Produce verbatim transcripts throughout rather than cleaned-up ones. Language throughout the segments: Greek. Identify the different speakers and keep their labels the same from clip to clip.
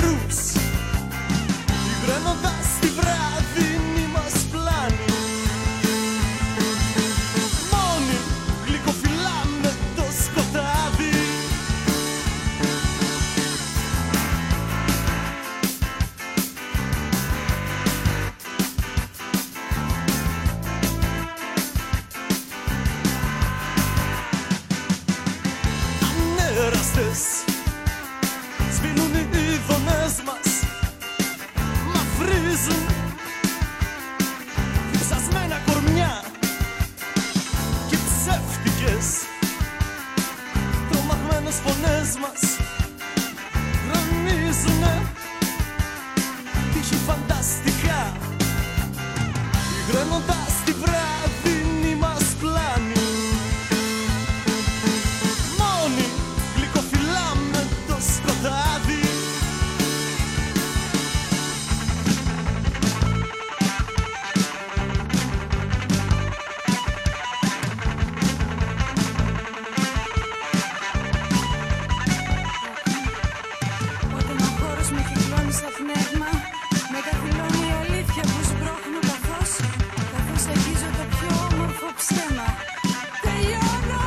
Speaker 1: καιρούς, υγραίνοντας τη βραδινή μας πλάνη. Μόνοι γλυκοφυλάμε το σκοτάδι. Ανέραστες σβήνουν οι ειδονές μας, μαυρίζουν ψασμένα κορμιά και ψεύτικες τρομαγμένες φωνές μας γρονίζουνε τύχη φανταστικά, υγραίνοντας τη βραδινή μας πλάνη. Μόνοι γλυκοφυλάμε το σκοτάδι.
Speaker 2: Όταν ο χώρος με κυκλώνει στο πνεύμα, με καθυλώνει η αλήθεια που σμπρώχνω καθώς, καθώς αγγίζω το πιο όμορφο ψέμα. Τελειώνω!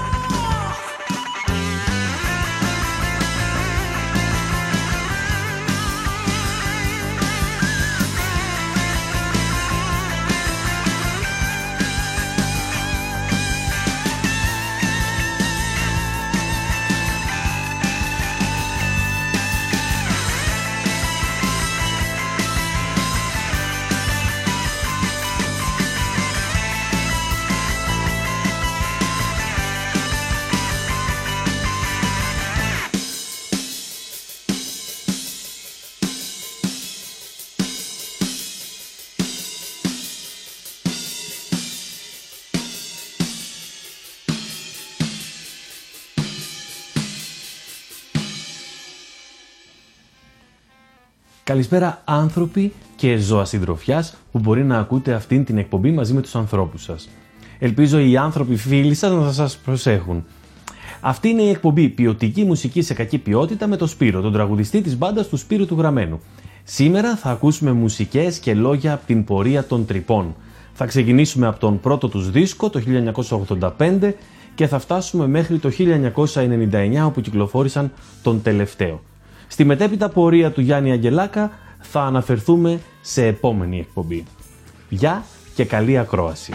Speaker 3: Καλησπέρα άνθρωποι και ζώα συντροφιάς που μπορεί να ακούτε αυτήν την εκπομπή μαζί με τους ανθρώπους σας. Ελπίζω οι άνθρωποι φίλοι σας να σας προσέχουν. Αυτή είναι η εκπομπή ποιοτική μουσική σε κακή ποιότητα με τον Σπύρο, τον τραγουδιστή της μπάντας του Σπύρου του Γραμμένου. Σήμερα θα ακούσουμε μουσικές και λόγια από την πορεία των Τρυπών. Θα ξεκινήσουμε από τον πρώτο τους δίσκο το χίλια εννιακόσια ογδόντα πέντε και θα φτάσουμε μέχρι το χίλια εννιακόσια ενενήντα εννιά όπου κυκλοφόρησαν τον τελευταίο. Στη μετέπειτα πορεία του Γιάννη Αγγελάκα θα αναφερθούμε σε επόμενη εκπομπή. Γεια και καλή ακρόαση.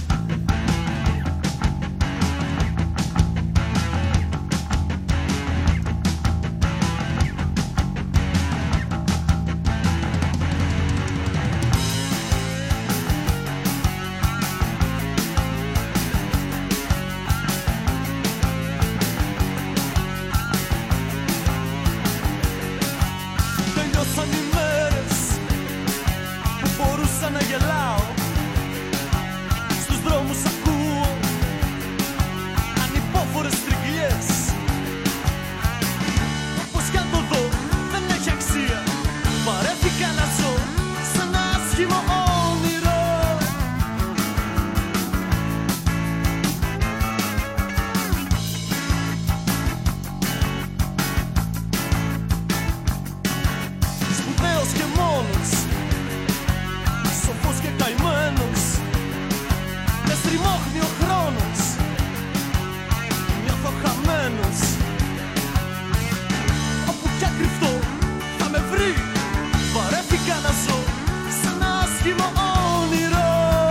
Speaker 1: Τελειώσαν οι μέρες που μπορούσα να γελάω. Στους δρόμους ακούω ανυπόφορες τριγλιές. Όπως κι αν το δω δεν έχει αξία. Βαρέθηκα να ζω σαν ένα άσχημο όνειρο. Σπουδαίος και μόνος, σοφός και καημένος, με στριμώχνει ο χρόνος, νιώθω χαμένος. Όπου κι αν κρυφτώ θα με βρει. Βαρέθηκα να ζω σαν ένα άσχημο όνειρο.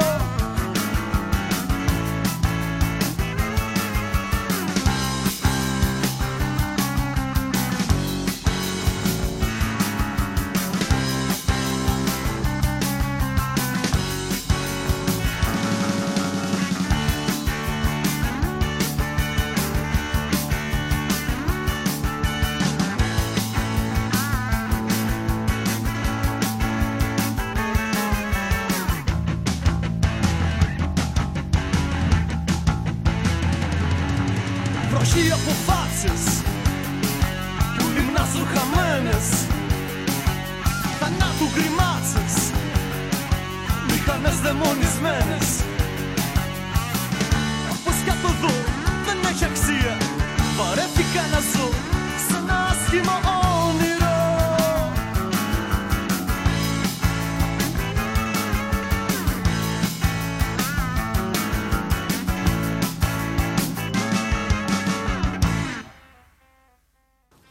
Speaker 1: Βροχή αποφάσεις που λιμνάζουν χαμένες, θανάτου γκριμάτσες, μηχανές δαιμονισμένες. Όπως κι αν το δω δεν έχει αξία. Βαρέθηκα να ζω σαν ένα άσχημο όνειρο.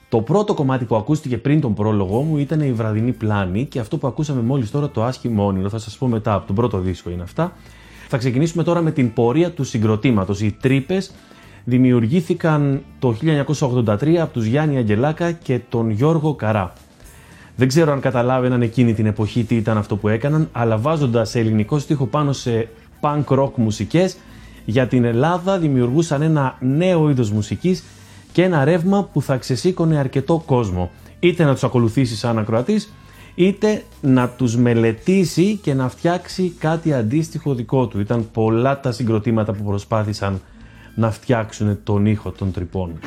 Speaker 3: Το πρώτο κομμάτι που ακούστηκε πριν τον πρόλογο μου ήταν η βραδινή πλάνη και αυτό που ακούσαμε μόλις τώρα, το άσχημο όνειρο, θα σας πω μετά, από τον πρώτο δίσκο είναι αυτά. Θα ξεκινήσουμε τώρα με την πορεία του συγκροτήματος. Οι Τρύπες δημιουργήθηκαν το χίλια εννιακόσια ογδόντα τρία από τους Γιάννη Αγγελάκα και τον Γιώργο Καρά. Δεν ξέρω αν καταλάβαιναν εκείνη την εποχή τι ήταν αυτό που έκαναν, αλλά βάζοντας ελληνικό στίχο πάνω σε punk rock μουσικές, για την Ελλάδα δημιουργούσαν ένα νέο είδος μουσικής και ένα ρεύμα που θα ξεσήκωνε αρκετό κόσμο. Είτε να τους ακολουθήσει σαν ακροατής, είτε να τους μελετήσει και να φτιάξει κάτι αντίστοιχο δικό του. Ήταν πολλά τα συγκροτήματα που προσπάθησαν να φτιάξουν τον ήχο των Τρυπών.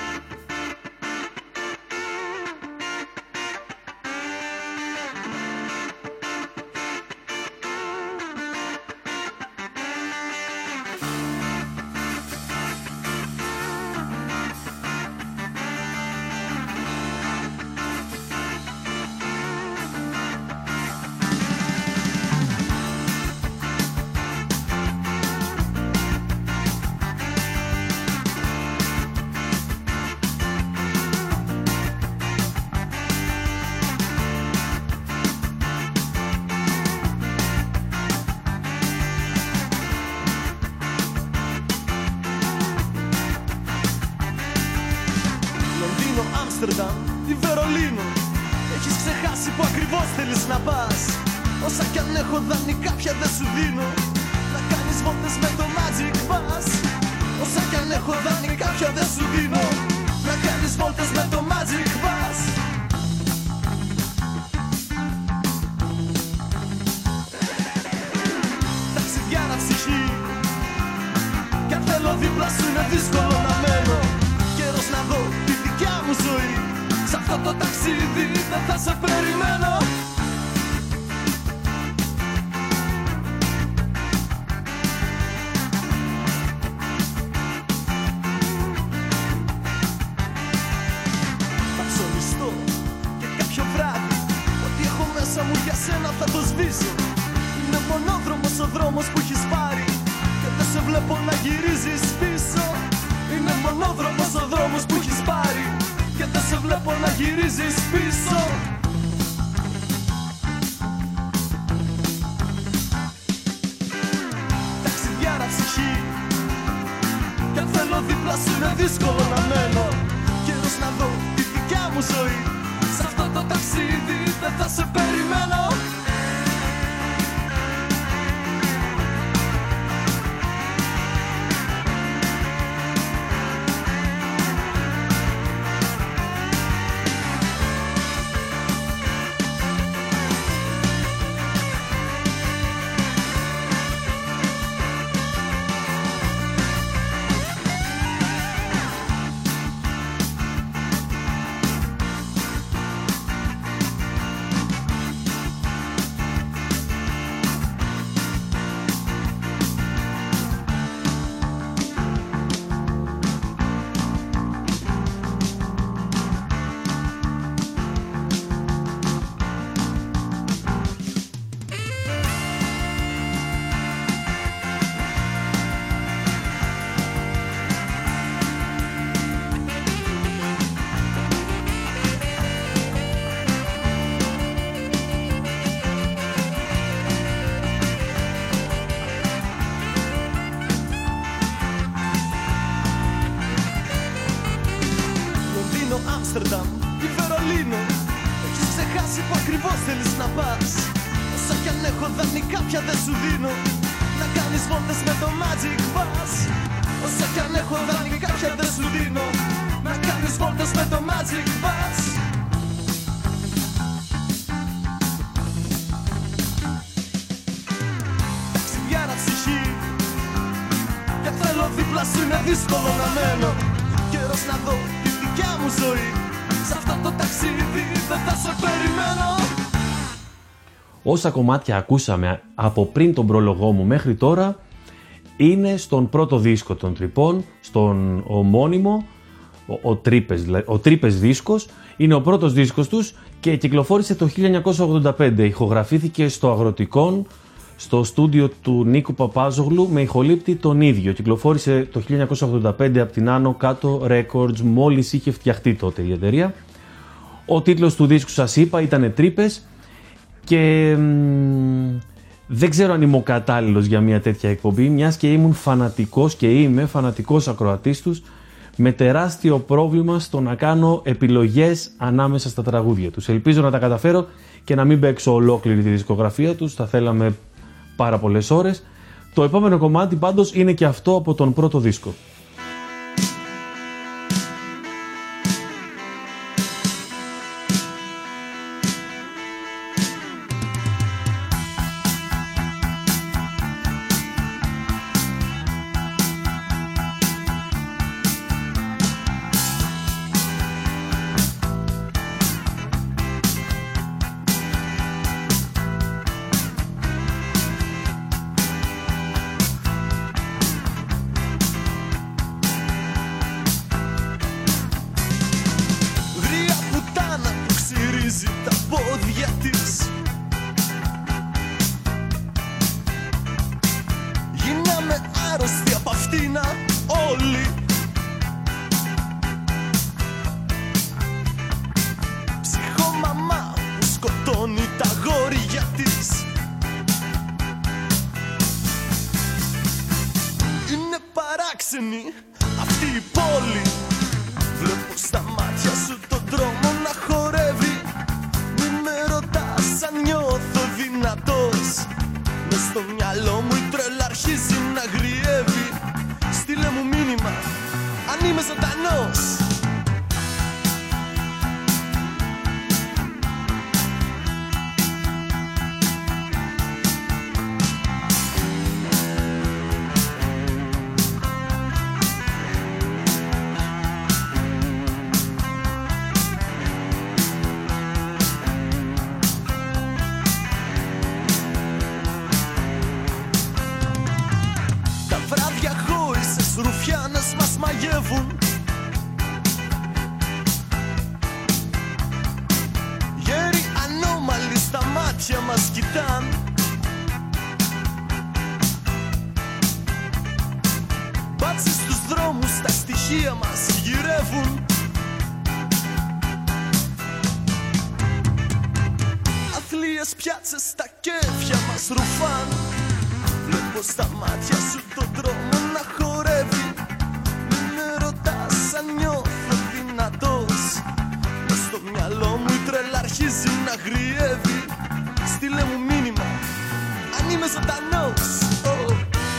Speaker 1: Ή Βερολίνο, έχεις ξεχάσει που ακριβώς θέλεις να πας. Όσα κι αν έχω δανεικά πια δεν σου δίνω, να κάνεις βόλτες με το Magic Bus. Όσα κι αν έχω δανεικά πια δεν σου δίνω, να κάνεις βόλτες με το Magic Bus. Ταξιδιάρα ψυχή, κι αν θέλω δίπλα σου είναι δύσκολο να μένω. Καιρός να δω τη δικιά μου ζωή, σ' αυτό το ταξίδι δεν θα σε περιμένω. Θα ψωνιστώ και κάποιο βράδυ, ό,τι έχω μέσα μου για σένα θα το σβήσω. Είναι μονόδρομος ο δρόμος που έχεις πάρει και δεν σε βλέπω να γυρίζεις πίσω. Είναι μονόδρομος ο δρόμος που έχεις πάρει και δεν σε βλέπω να γυρίζεις πίσω. Ταξιδιάρα ψυχή, κι αν θέλω δίπλα σου είναι δύσκολο να μένω. Καιρός να δω τη δικιά μου ζωή, σ' αυτό το ταξίδι δεν θα σε περιμένω. Άμστερνταμ ή Βερολίνο, έχεις ξεχάσει που ακριβώς θέλεις να πας. Όσα κι αν έχω δανεικά πια δεν σου δίνω, να κάνεις βόλτες με το Magic Bus. Όσα κι αν έχω δανεικά πια δεν σου δίνω, να κάνεις βόλτες με το Magic Bus. Ταξιδιάρα ψυχή, κι αν θέλω δίπλα σου είναι δύσκολο να μένω. Καιρός να δω τη δικιά μου ζωή, σ' αυτό το ταξίδι δεν θα σε περιμένω.
Speaker 3: Όσα κομμάτια ακούσαμε από πριν τον πρόλογό μου μέχρι τώρα είναι στον πρώτο δίσκο των Τρυπών, στον ομώνυμο, ο, ο, Τρύπες, ο Τρύπες δίσκος. Είναι ο πρώτος δίσκος τους και κυκλοφόρησε το χίλια εννιακόσια ογδόντα πέντε. Ηχογραφήθηκε στο Αγροτικόν, στο στούντιο του Νίκου Παπάζογλου με ηχολήπτη τον ίδιο. Κυκλοφόρησε το χίλια εννιακόσια ογδόντα πέντε από την Άνω Κάτω Records, μόλις είχε φτιαχτεί τότε η εταιρεία. Ο τίτλος του δίσκου, σας είπα, ήταν Τρύπες και μ, δεν ξέρω αν είμαι ο κατάλληλος για μια τέτοια εκπομπή, μιας και ήμουν φανατικός και είμαι φανατικός ακροατής τους, με τεράστιο πρόβλημα στο να κάνω επιλογές ανάμεσα στα τραγούδια τους. Ελπίζω να τα καταφέρω και να μην παίξω ολόκληρη τη δισκογραφία τους, θα θέλαμε πάρα πολλές ώρες. Το επόμενο κομμάτι πάντως είναι και αυτό από τον πρώτο δίσκο.
Speaker 1: Αυτή η πόλη, βλέπω στα μάτια σου τον δρόμο να χορεύει. Μη με ρωτάς αν νιώθω δυνατός, μες στο μυαλό μου η τρέλα αρχίζει να γριεύει. Στείλε μου μήνυμα αν είμαι ζωντανός. Ρουφιάνες μας μαγεύουν, γέροι ανώμαλοι στα μάτια μας κοιτάν. Μπάτσες στους δρόμους στα στοιχεία μας γυρεύουν. Αθλίες πιάτσες στα κέφια μας ρουφάν. Βλέπω στα μάτια σου τον δρόμο να χορεύει. Μη με ρωτάς αν νιώθω δυνατός, μες στο μυαλό μου η τρέλα αρχίζει να γριεύει. Στείλε μου μήνυμα αν είμαι ζωντανός. Oh.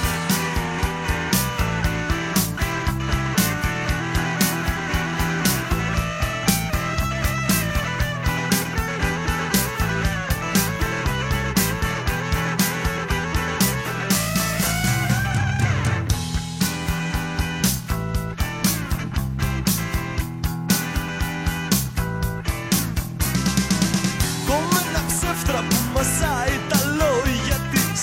Speaker 1: Μασάει τα λόγια της.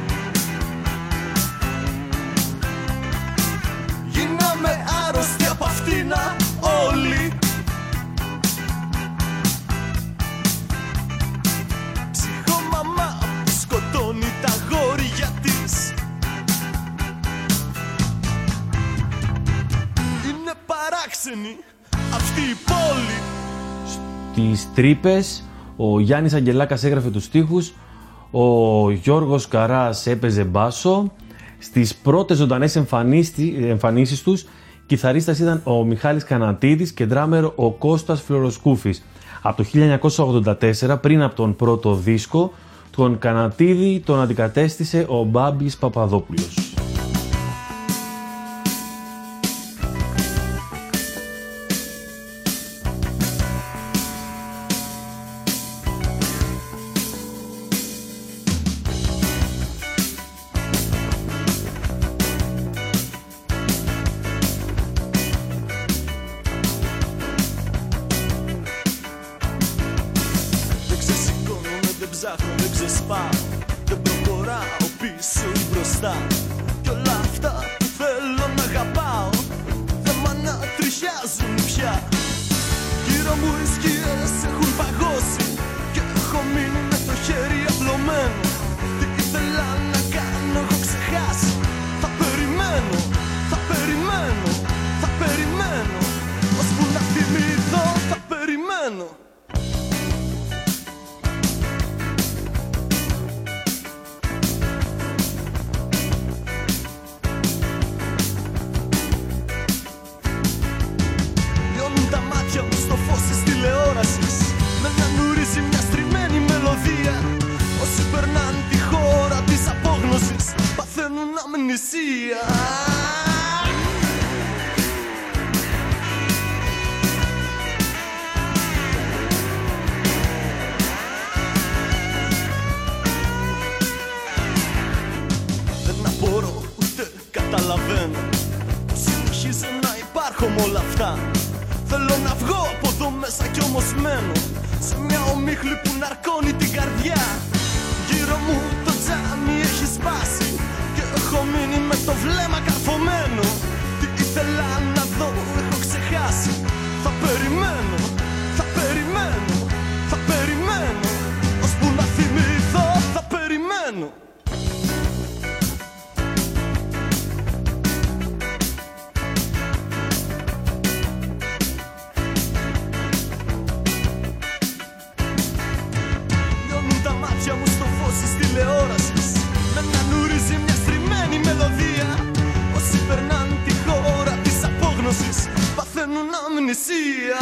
Speaker 1: Γίναμε άρρωστοι από αυτήνα όλοι. Ψυχομαμά που σκοτώνει τα γόρια της. Είναι παράξενη αυτή η πόλη.
Speaker 3: Στις Τρύπες ο Γιάννης Αγγελάκας έγραφε τους στίχους, ο Γιώργος Καράς έπαιζε μπάσο. Στις πρώτες ζωντανές εμφανίσεις τους, κιθαρίστας ήταν ο Μιχάλης Κανατίδης και ντράμερ ο Κώστας Φλωροσκούφης. Από το χίλια εννιακόσια ογδόντα τέσσερα, πριν από τον πρώτο δίσκο, τον Κανατίδη τον αντικατέστησε ο Μπάμπης Παπαδόπουλος.
Speaker 1: Δεν ξεσπάω, δεν προχωράω πίσω ή μπροστά. Κι όλα αυτά που θέλω να αγαπάω δεν μ' ανατριχιάζουν πια. Γύρω μου οι σκιές έχουν παγώσει και έχω μείνει με το χέρι απλωμένο. Τι ήθελα τηλεόρασης με να νουρίζει μια στριμμένη μελωδία. Όσοι περνάνε τη χώρα της απόγνωσης παθαίνουν αμνησία. Καταλαβαίνω πως συνεχίζω να υπάρχω με όλα αυτά. Θέλω να βγω από εδώ μέσα κι όμως μένω σε μια ομίχλη που ναρκώνει την καρδιά. Γύρω μου το τζάμι έχει σπάσει και έχω μείνει με το βλέμμα καρφωμένο. Τι ήθελα να δω έχω ξεχάσει. Θα περιμένω, θα περιμένω, θα περιμένω ώσπου να θυμηθώ, θα περιμένω. Τηλεόρασης με να νουρίζει μια στριμμένη μελωδία. Όσοι περνάνε τη χώρα της απόγνωσης παθαίνουν αμνησία.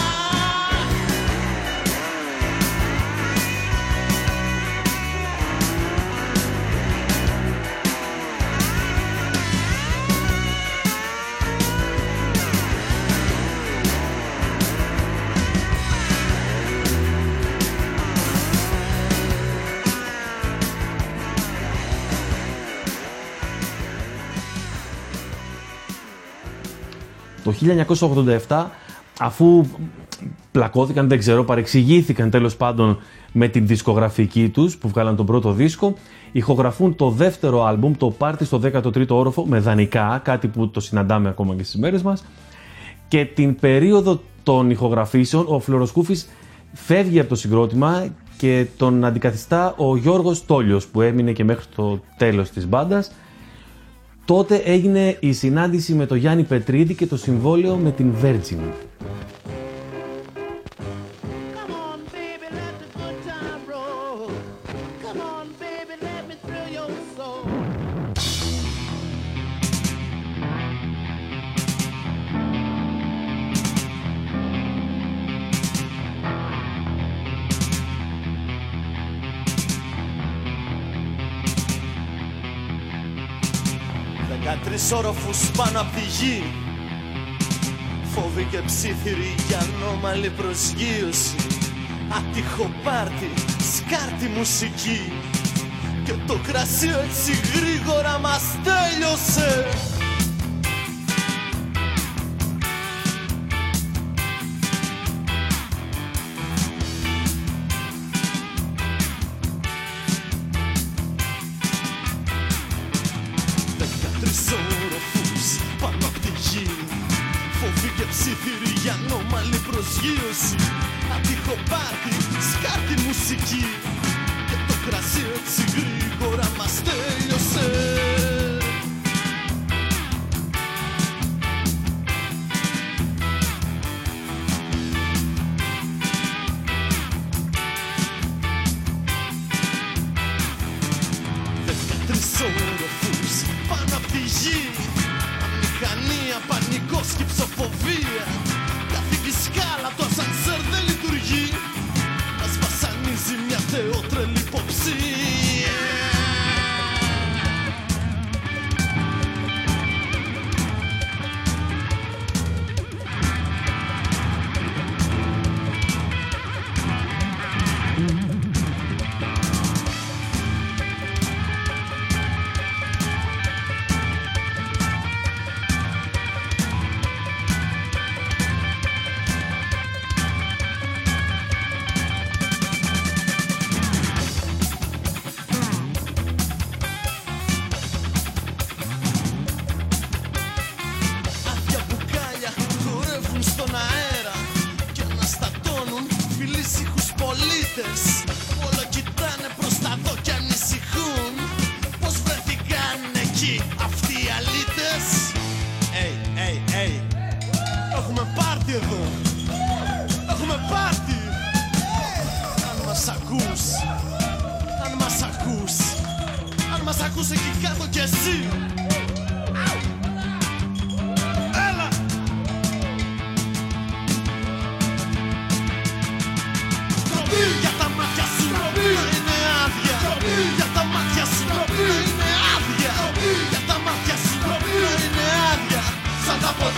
Speaker 3: Το χίλια εννιακόσια ογδόντα επτά, αφού πλακώθηκαν, δεν ξέρω, παρεξηγήθηκαν τέλος πάντων με την δισκογραφική τους που βγάλαν τον πρώτο δίσκο, ηχογραφούν το δεύτερο άλμπουμ, το Πάρτι στο δέκατο τρίτο όροφο, με δανεικά, κάτι που το συναντάμε ακόμα και στις μέρες μας, και την περίοδο των ηχογραφήσεων ο Φλωροσκούφης φεύγει από το συγκρότημα και τον αντικαθιστά ο Γιώργος Τόλιος, που έμεινε και μέχρι το τέλος της μπάντας. Τότε έγινε η συνάντηση με τον Γιάννη Πετρίδη και το συμβόλαιο με την Virgin.
Speaker 1: Δεκατρείς όροφους πάνω απ' τη γη, φόβοι και ψήθυροι για ανώμαλη προσγείωση. Άτυχο πάρτι, σκάρτη μουσική και το κρασί έτσι γρήγορα μας τέλειωσε. Όροφους πάνω απ' τη γη, φόβοι και ψήθυροι για ανώμαλη προσγείωση. Άτυχο πάρτι, σκάρτη μουσική και το κρασί έτσι γρήγορα μας τέλειωσε. Δεκατρείς όροφους πάνω απ' τη γη, αμηχανία, πανικός και ψοφοβία. Καθήκη σκάλα, το ασανσέρ δεν λειτουργεί, μας βασανίζει μια θεότρελη υποψία. Όλο κοιτάνε προς τα δω κι ανησυχούν. Πώς βρεθήκαν εκεί αυτοί οι αλήτες. Ει, ει, ει, έχουμε πάρτι εδώ. Έχουμε πάρτι. Αν μας ακούς, αν μας ακούς, αν μας ακούς εκεί κάτω κι εσύ.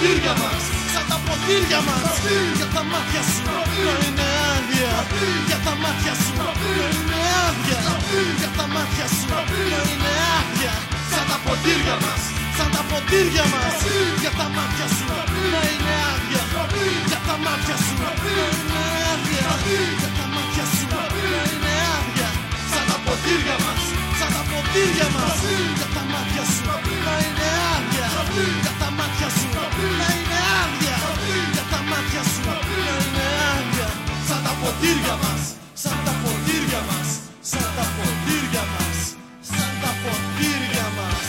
Speaker 1: ποτήρια μας, σαν τα ποτήρια μας. Για τα μάτια σου να είναι άδεια, για τα μάτια σου να είναι άδεια, για τα μάτια σου να είναι άδεια. Σαν τα ποτήρια μας, σαν τα ποτήρια μας. Για τα μάτια σου να είναι άδεια, για τα μάτια σου να είναι άδεια, για τα μάτια σου να είναι άδεια. Σαν τα ποτήρια μας, σαν τα ποτήρια μας. Για τα μάτια σου να είναι άδεια, για τα μάτια σου να είναι άδεια, για τα μάτια σου να είναι άδεια. Σαν τα ποτήρια μας, σαν τα ποτήρια μας, σαν τα ποτήρια μας, σαν τα ποτήρια μας.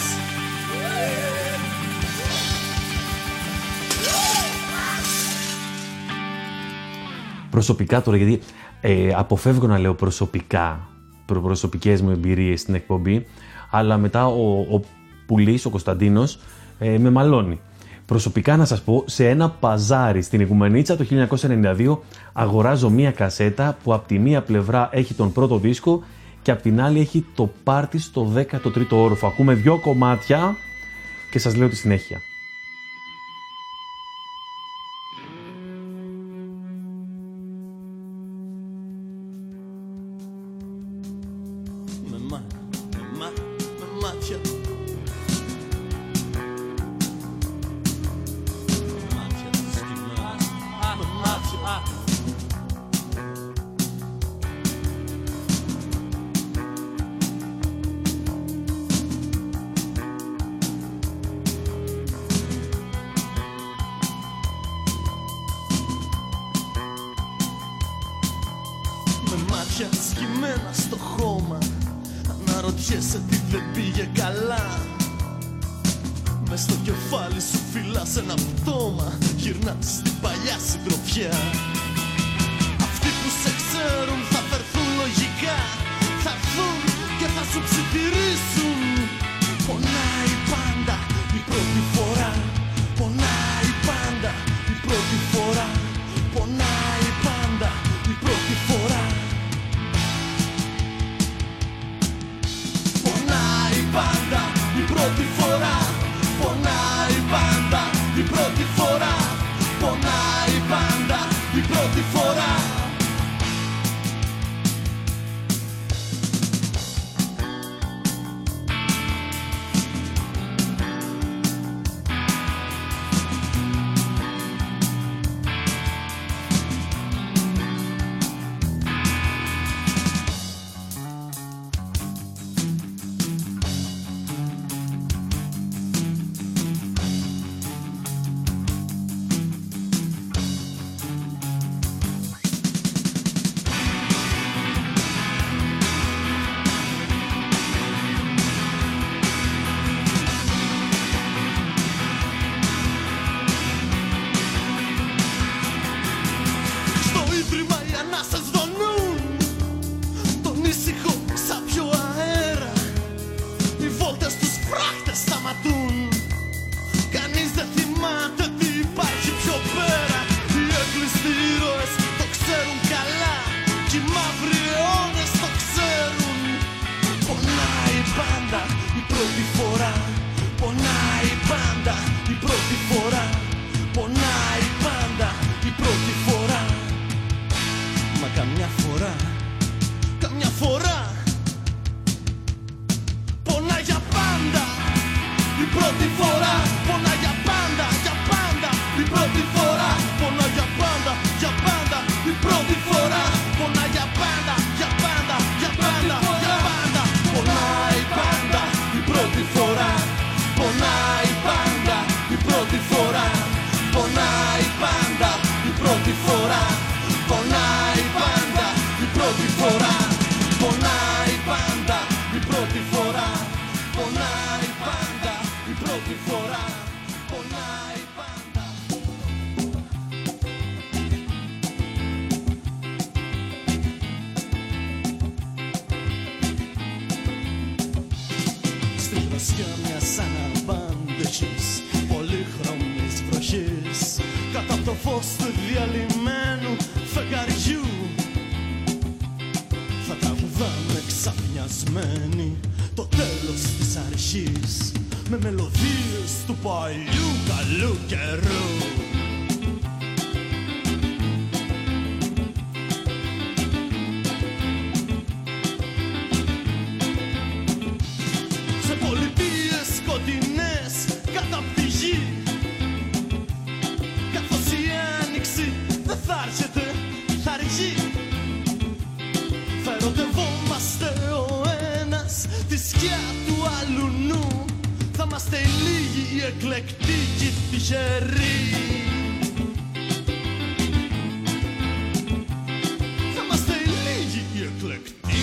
Speaker 3: Προσωπικά τώρα, γιατί ε, αποφεύγω να λέω προσωπικά, προ, προσωπικές μου εμπειρίες στην εκπομπή, αλλά μετά ο, ο Πουλής, ο Κωνσταντίνος, ε, με μαλώνει. Προσωπικά να σας πω, σε ένα παζάρι στην Οικουμενίτσα το χίλια εννιακόσια ενενήντα δύο αγοράζω μία κασέτα που από τη μία πλευρά έχει τον πρώτο δίσκο και από την άλλη έχει το πάρτι στο δέκατο τρίτο όροφο. Ακούμε δυο κομμάτια και σας λέω τη συνέχεια.
Speaker 1: Σκυμμένα στο χώμα, αναρωτιέσαι τι δεν πήγε καλά. Μες στο κεφάλι σου φυλάς ένα πτώμα, γυρνάς στην παλιά συντροφιά. Αυτοί που σε ξέρουν θα φερθούν λογικά, θα έρθουν και θα σου ψιθυρίσουν. Πονάει πάντα η πρώτη φορά, πονάει πάντα η πρώτη φορά, πονάει πάντα η πρώτη φορά. Πάντα η πρώτη φορά, πονάει πάντα η πρώτη φορά, πονάει πάντα η πρώτη φορά. Το τέλος της αρχής, με μελωδίες του παλιού καλού καιρού. Σε πολιτείες σκοτεινές κάτω απ' τη γη, καθώς η άνοιξη δεν θα έρχεται, θα αργεί. Θα ερωτευόμαστε ο ένας τη σκιά του αλουνού. Θα είμαστε λίγοι οι εκλεκτοί και οι τυχεροί. Θα είμαστε λίγοι οι εκλεκτοί.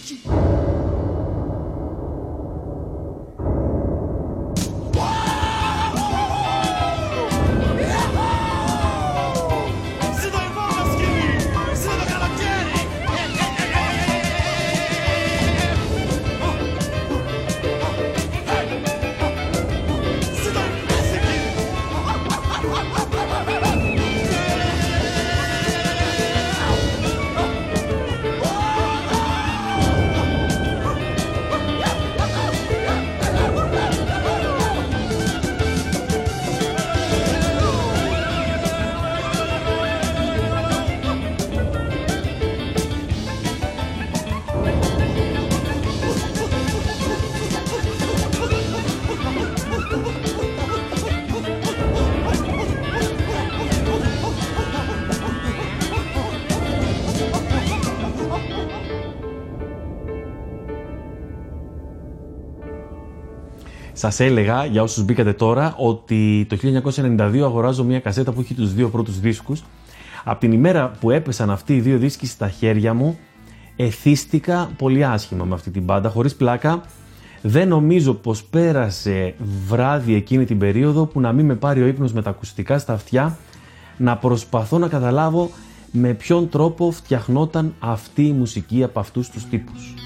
Speaker 3: Σας έλεγα, για όσους μπήκατε τώρα, ότι το χίλια εννιακόσια ενενήντα δύο αγοράζω μια κασέτα που έχει τους δύο πρώτους δίσκους. Από την ημέρα που έπεσαν αυτοί οι δύο δίσκοι στα χέρια μου, εθίστηκα πολύ άσχημα με αυτή την μπάντα, χωρίς πλάκα. Δεν νομίζω πως πέρασε βράδυ εκείνη την περίοδο που να μην με πάρει ο ύπνος με τα ακουστικά στα αυτιά, να προσπαθώ να καταλάβω με ποιον τρόπο φτιαχνόταν αυτή η μουσική από αυτούς τους τύπους.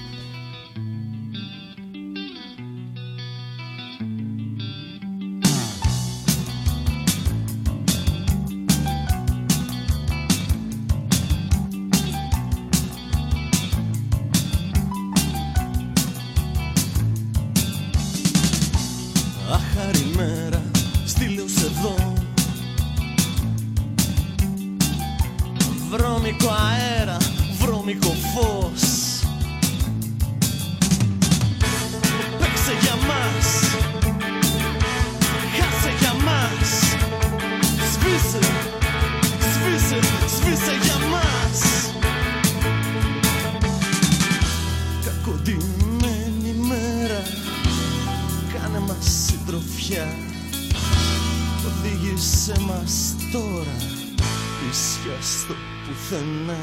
Speaker 1: Άχαρη μέρα, στείλεως εδώ, βρώμικο αέρα, βρώμικο φως. Παίξε για μας, χάσε για μας, σβήσε, σβήσε, σβήσε για μας. Κακοντημένη μέρα, κάνε μας συντροφιά, οδήγησέ μας τώρα, ίσια στο πουθενά.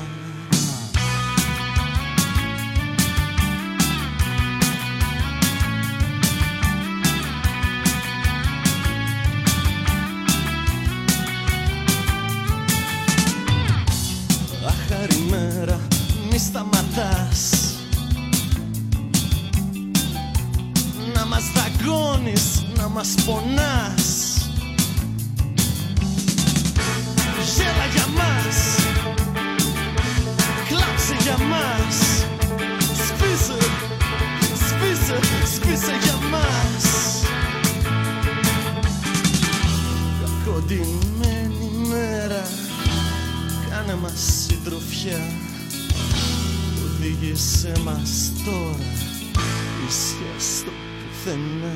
Speaker 1: Άχαρη μέρα, μη σταματάς να μας δαγκώνεις, να μας πονάς. Γέλα για μας, κλάψε για μας, σβήσε, σβήσε, σβήσε για μας. Κακοντημένη μέρα, κάνε μας συντροφιά, οδήγησέ μας τώρα, ίσια στο πουθενά.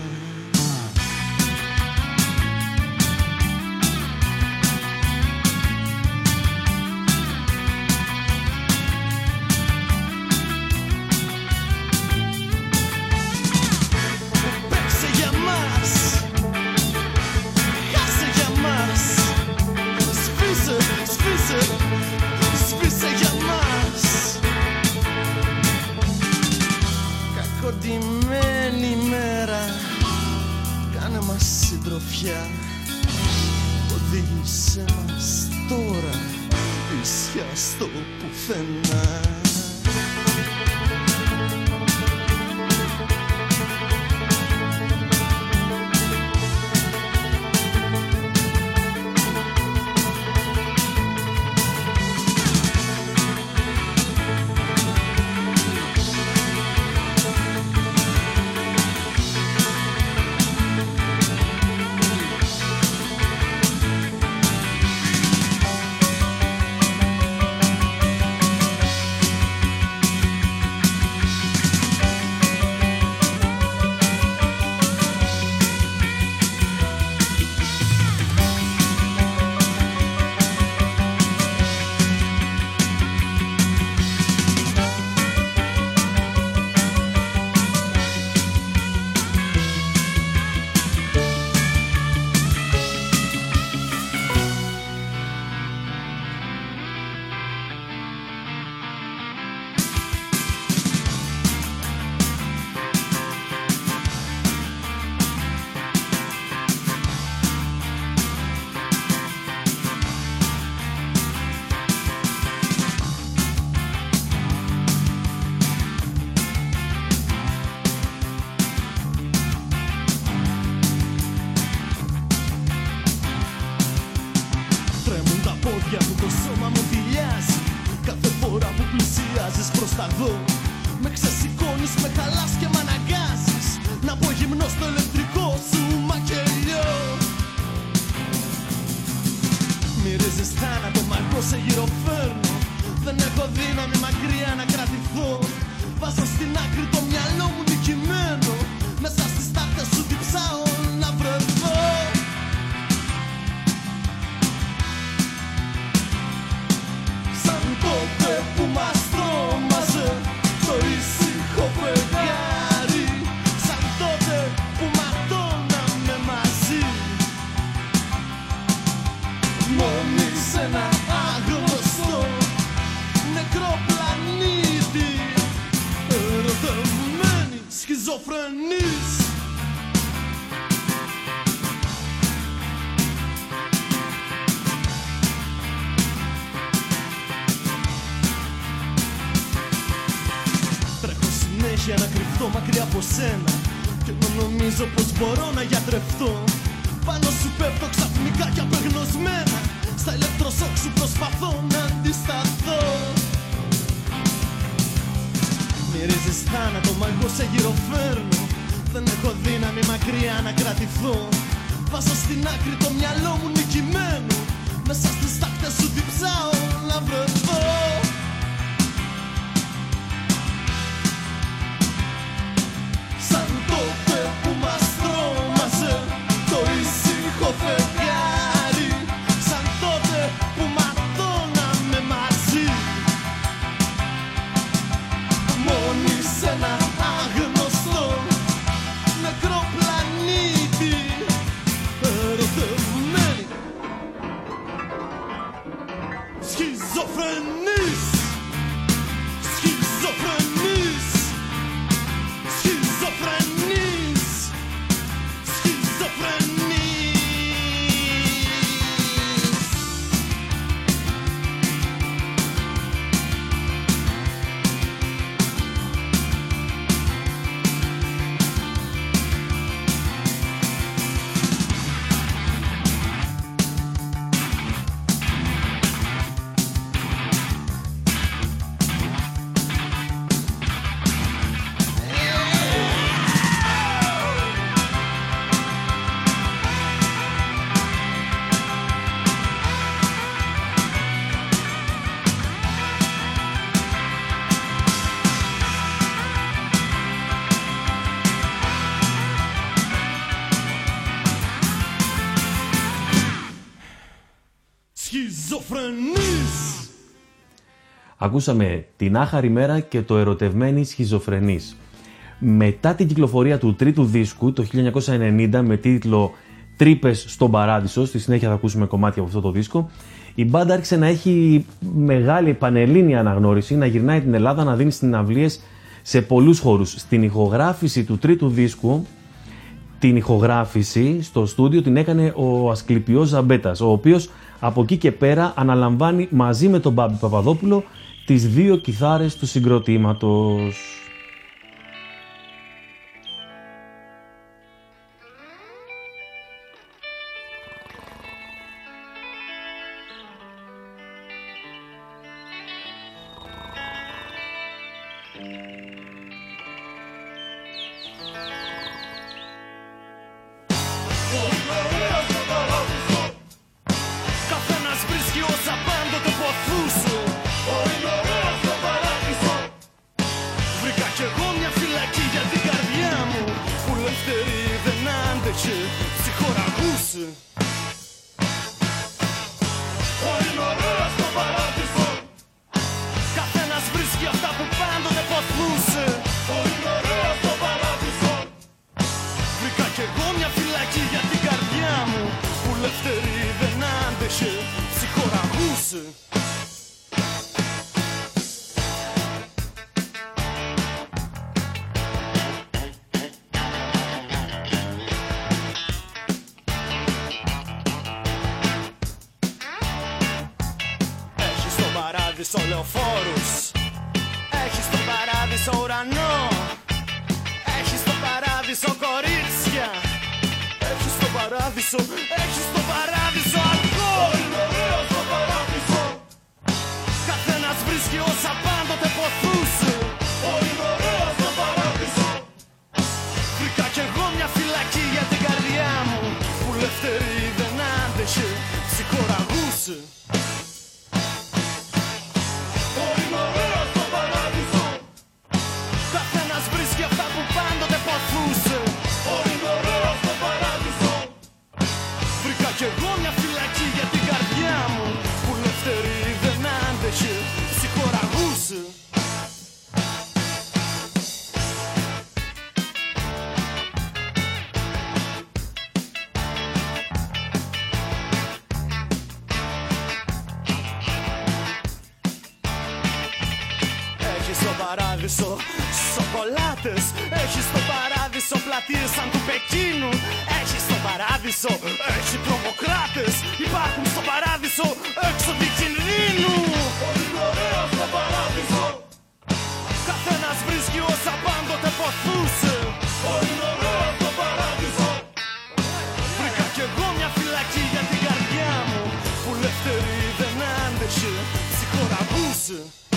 Speaker 1: Παίξε για μας, χάσε για μας, σβήσε, σβήσε, σβήσε για μας. Κακοντημένη μέρα, κάνε μας συντροφιά, οδήγησέ μας τώρα, ίσια στο πουθενά. βάζεις προς τα δω. Με ξεσηκώνεις, με χαλάς και μ' αναγκάζεις να πω γυμνό στο ηλεκτρικό σου μακελιό. Μυρίζεις θάνατο, μα εγώ σε γυροφέρνω. Δεν έχω δύναμη μακριά να κρατηθώ. Βάζω στην άκρη το μυαλό μου νικημένο. Μέσα στις τάχτες σου διψάω να βρεθώ. Σαν τότε που μας τρόμαζε το ήσυχο φεγγάρι. Σαν τότε που ματώναμε μαζί. Μόνοι σε ένα άγνωστο νεκρό πλανήτη. Ερωτευμένοι σχιζοφρενείς. Τρέχω συνέχεια να κρυφτώ μακριά από σένα και να νομίζω πως μπορώ να γιατρευτώ. Πάνω σου πέφτω ξαφνικά και απεγνωσμένα. Στα ηλεκτροσόκ σου προσπαθώ να αντισταθώ. Μυρίζεις θάνατο, μα εγώ σε γυροφέρνω. Δεν έχω δύναμη μακριά να κρατηθώ. Βάζω στην άκρη το μυαλό μου νικημένο. Μέσα στις τάχτες σου διψάω να βρεθώ. Σαν τότε που μας τρόμαζε το ήσυχο φεγγάρι. Σαν τότε που ματώναμε μαζί. Μόνοι σε ένα άγνωστο νεκρό πλανήτη. Ερωτευμένοι σχιζοφρενείς. Σχιζοφρενείς. Σχιζοφρενείς. Σχιζοφρενείς. Σχιζοφρενείς.
Speaker 3: Ακούσαμε την Άχαρη Μέρα και το Ερωτευμένοι Σχιζοφρενείς. Μετά την κυκλοφορία του τρίτου δίσκου το χίλια εννιακόσια ενενήντα με τίτλο «Τρύπες στον Παράδεισο», στη συνέχεια θα ακούσουμε κομμάτια από αυτό το δίσκο, η μπάντα άρχισε να έχει μεγάλη πανελλήνια αναγνώριση, να γυρνάει την Ελλάδα, να δίνει συναυλίες σε πολλούς χώρους. Στην ηχογράφηση του τρίτου δίσκου, την ηχογράφηση στο στούντιο την έκανε ο Ασκληπιός Ζαμπέτας, ο οποίος από εκεί και πέρα αναλαμβάνει μαζί με τον Μπάμπη Παπαδόπουλο τις δύο κιθάρες του συγκροτήματος.
Speaker 1: Καθένας βρίσκει όσα πάντοτε ποθούσε. Βρήκα κι εγώ μια φυλακή για την καρδιά μου που ελεύθερη δεν άντεχε, ψυχοραγούσε. Καθένας βρίσκει αυτά που πάντοτε ποθούσε. Βρήκα κι εγώ μια φυλακή για την καρδιά μου που ελεύθερη δεν άντεχε, ψυχοραγούσε. Έχεις στον παράδεισο λεωφόρους, έχεις στον παράδεισο ουρανό, έχεις στον παράδεισο κορίτσια, έχεις στον παράδεισο, έχεις στον παράδεισο αλκοόλ. Καθένας βρίσκει όσα πάντοτε ποθούν. παράδεισο σοκολάτες. Έχεις στο παράδεισο πλατείες σαν του Πεκίνου. Έχεις στο παράδεισο, έχει τρομοκράτες. Υπάρχουν στο παράδεισο έξοδοι κινδύνου. Όλοι είναι ωραία στο παράδεισο. Καθένας βρίσκει όσα πάντοτε ποθούσε. Όλοι είναι ωραία στο παράδεισο. Βρήκα κι εγώ μια φυλακή για την καρδιά μου, που λευτερή δεν άντεχε, ψυχοραγούσε.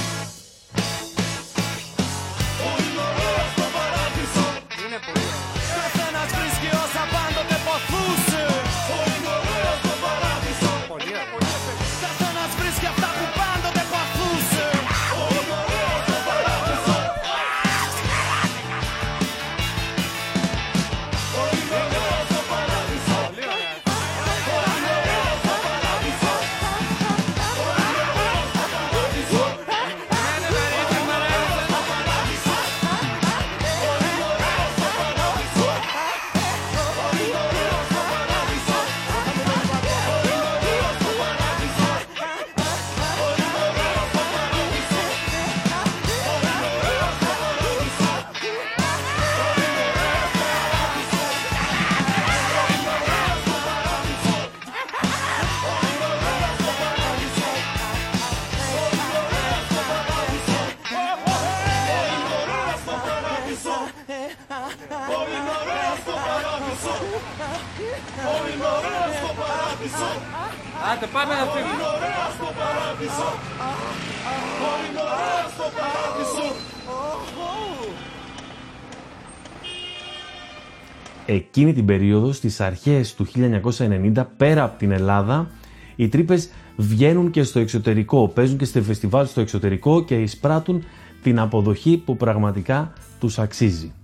Speaker 1: Όλοι είναι ωραία στο παράδεισο. Είναι πολύ ωραία. Καθένας βρίσκει όσα πάντοτε ποθούσε. Όλοι είναι ωραία στο παράδεισο. Πολύ ωραία. Καθένας βρίσκει αυτά που πάντοτε ποθούσε. Όλοι είναι ωραία στο παράδεισο. Όλοι είναι ωραία στο παράδεισο. Πολύ ωραία. Όλοι είναι ωραία στο παράδεισο. Όλοι είναι ωραία στο παράδεισο.
Speaker 4: Άντε πάμε να φύγουμε.
Speaker 3: Εκείνη την περίοδο, στις αρχές του χίλια εννιακόσια ενενήντα, πέρα από την Ελλάδα, οι Τρύπες βγαίνουν και στο εξωτερικό, παίζουν και σε φεστιβάλ στο εξωτερικό και εισπράττουν την αποδοχή που πραγματικά τους αξίζει.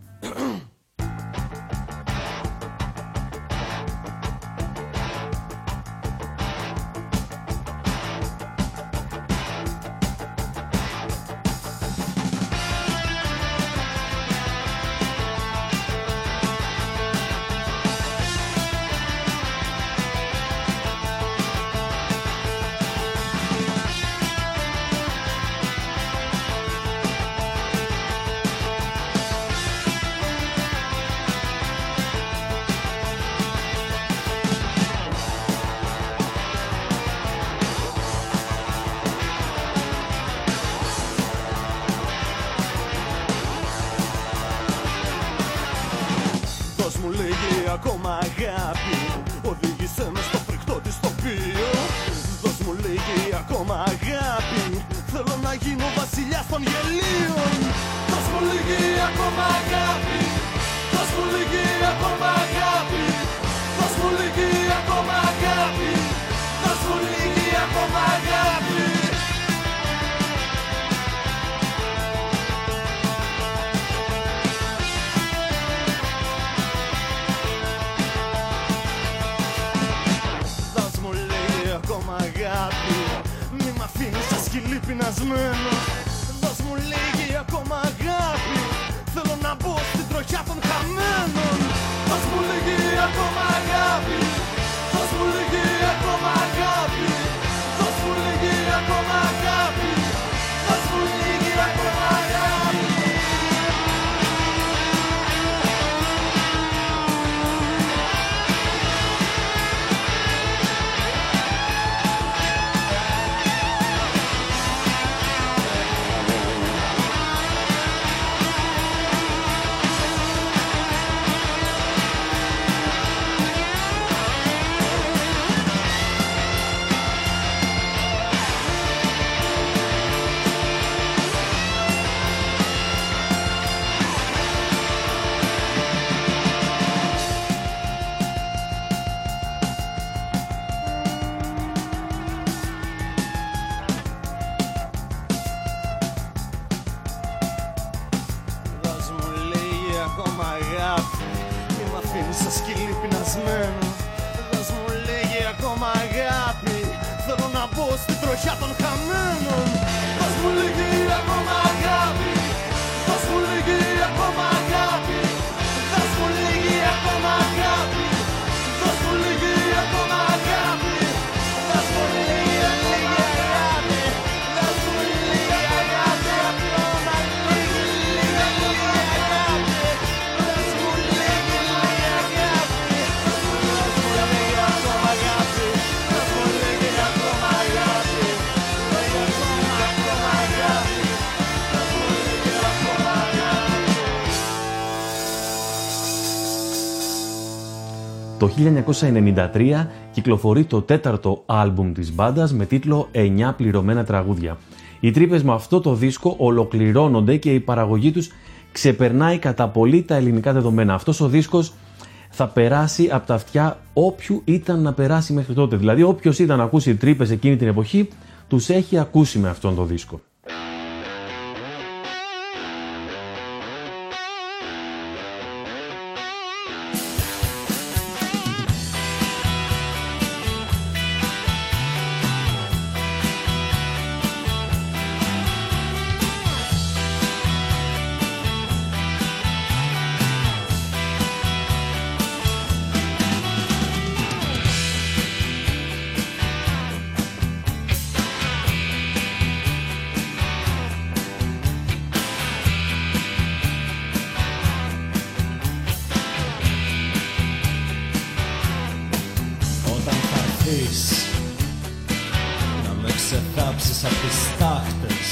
Speaker 1: Μου λέγει ακόμα αγάπη, οδήγησε με στο φρικτό της τοπίο. Δώσ' μου λέγει ακόμα αγάπη, θέλω να γίνω βασιλιάς των γελίων. Δώσ' μου λέγει ακόμα αγάπη, δώσ' μου λέγει ακόμα αγάπη, δώσ' μου λέγει ακόμα αγάπη, δώσ' μου λέγει ακόμα αγάπη. Μη μ' αφήνεις σαν σκυλί πεινασμένο. Δώσ' μου λίγη ακόμα αγάπη, θέλω να μπω στην τροχιά των χαμένων. Δώσ' μου λίγη ακόμα αγάπη, δώσ' μου λίγη ακόμα αγάπη, δώσ' μου λίγη ακόμα αγάπη, δώσ' μου λίγη ακόμα αγάπη. Σαν σκυλί πεινασμένο. Δώσ' μου λίγη ακόμα αγάπη, θέλω να μπω στην τροχιά των χαμένων. Δώσ' μου λίγη ακόμα αγάπη, δώσ' μου λίγη ακόμα αγάπη, δώσ' μου λίγη ακόμα αγάπη, δώσ' μου λίγη ακόμα αγάπη, δώσ' μου λίγη λίγη αγάπη, δώσ' μου λίγη αγάπη, ακόμα λίγη
Speaker 3: Το χίλια εννιακόσια ενενήντα τρία κυκλοφορεί το τέταρτο άλμπουμ της μπάντας με τίτλο «εννιά πληρωμένα τραγούδια». Οι τρύπες με αυτό το δίσκο ολοκληρώνονται και η παραγωγή τους ξεπερνάει κατά πολύ τα ελληνικά δεδομένα. Αυτός ο δίσκος θα περάσει από τα αυτιά όποιου ήταν να περάσει μέχρι τότε. Δηλαδή όποιος ήταν να ακούσει τρύπες εκείνη την εποχή, τους έχει ακούσει με αυτόν τον δίσκο.
Speaker 1: Να με ξεθάψεις απ' τις τάχτες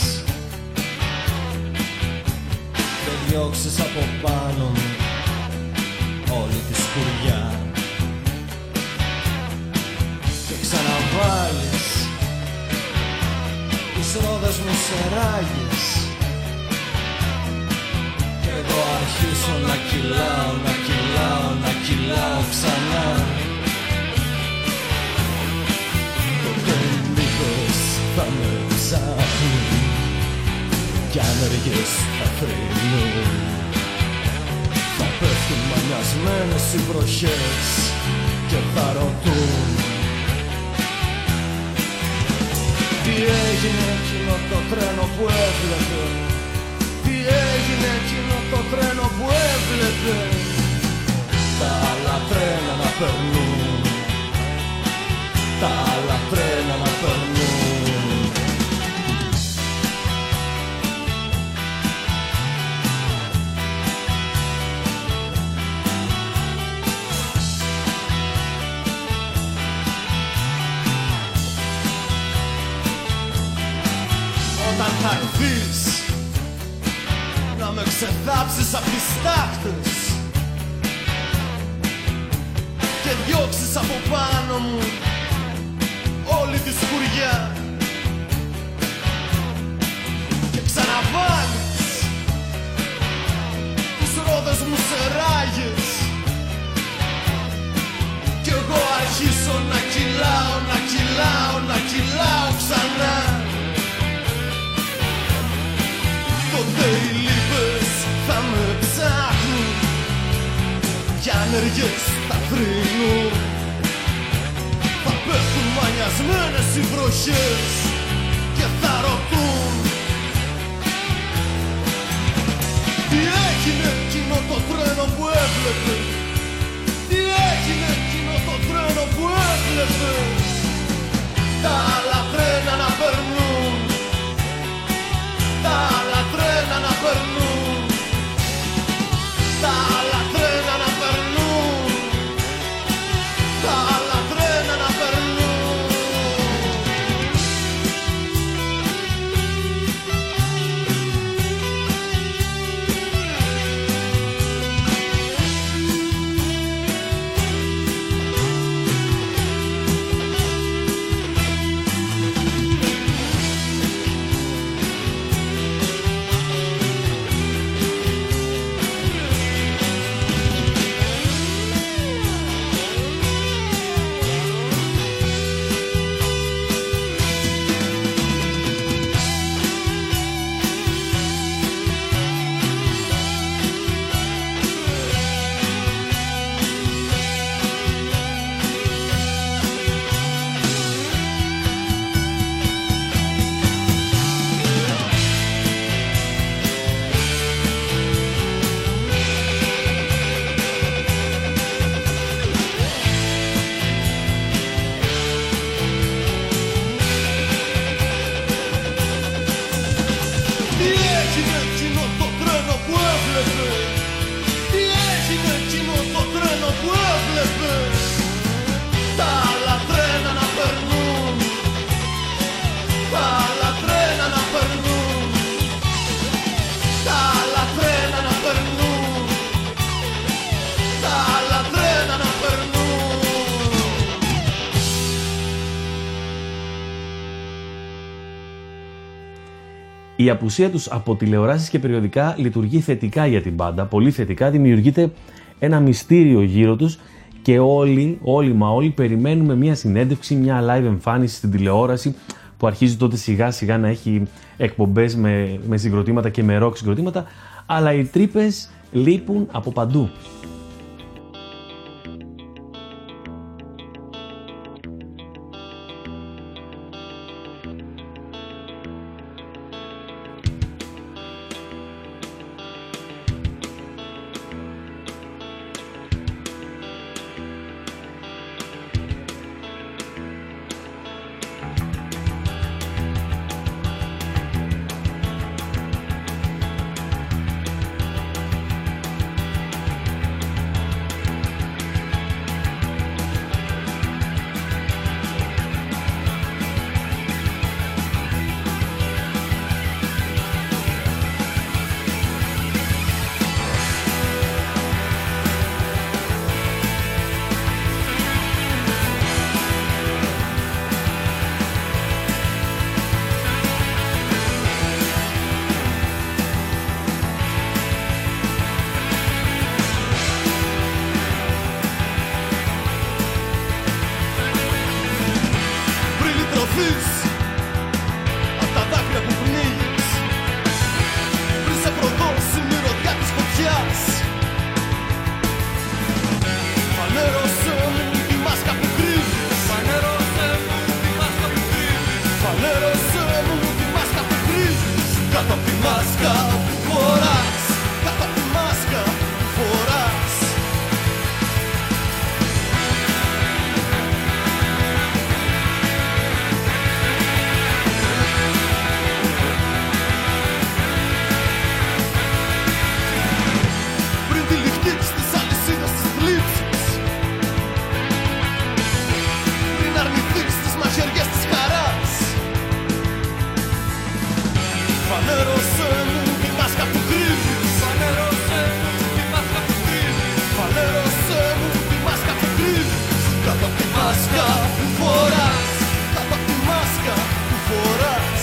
Speaker 1: και διώξεις από πάνω μου όλη τη σκουριά και ξαναβάλεις τις ρόδες μου σε ράγες και εγώ αρχίσω να κυλάω, να κυλάω, να κυλάω ξανά. Θα με ψάχνουν κι άνεργες θα θρηνούν. Θα πέφτουν μανιασμένες οι βροχές και θα ρωτούν τι έγινε εκείνο το τρένο που έβλεπε, τι έγινε εκείνο το τρένο που έβλεπε. Τα άλλα τρένα να περνούν, τα άλλα τρένα να περνούν. Όταν θα έρθεις να με ξεθάψεις απ' τις τάχτες και διώξεις από πάνω μου όλη τη σκουριά και ξαναβάλεις τις ρόδες μου σε ράγες κι εγώ αρχίσω να κυλάω, να κυλάω, να κυλάω ξανά. Τότε οι λύπες θα με ψάχνουν κι άνεργες θα θρηνούν. Θα πέφτουν μανιασμένες οι βροχές και θα ρωτούν τι έγινε εκείνο το τρένο που έβλεπε, τι έγινε εκείνο το τρένο που έβλεπε. Τα άλλα τρένα να περνούν, τα άλλα τρένα να περνούν, τα άλλα τρένα να περνούν, τα άλλα τρένα να περνούν. Τα άλλα τρένα να περνούν.
Speaker 3: Η απουσία τους από τηλεοράσεις και περιοδικά λειτουργεί θετικά για την μπάντα, πολύ θετικά, δημιουργείται ένα μυστήριο γύρω τους και όλοι, όλοι μα όλοι περιμένουμε μια συνέντευξη, μια live εμφάνιση στην τηλεόραση που αρχίζει τότε σιγά σιγά να έχει εκπομπές με, με συγκροτήματα και με rock συγκροτήματα, αλλά οι τρύπες λείπουν από παντού.
Speaker 1: Απ' τα δάκρυα που πνίγεις, πριν σε προδώσει η μυρωδιά της φωτιάς, φανέρωσέ μου τη μάσκα που κρύβεις. Φανέρωσέ μου τη μάσκα που κρύβεις. Φανέρωσέ μου τη μάσκα που κρύβεις. Κάτω απ' τη μάσκα που φοράς. Κάτω απ' τη μάσκα που φοράς. Φανέρωσέ μου τη μάσκα που κρύβεις. Φανέρωσέ μου τη μάσκα που κρύβεις. Φανέρωσέ μου τη μάσκα που κρύβεις. Κάτω απ' τη μάσκα που φοράς. Κάτω απ' τη μάσκα που φοράς.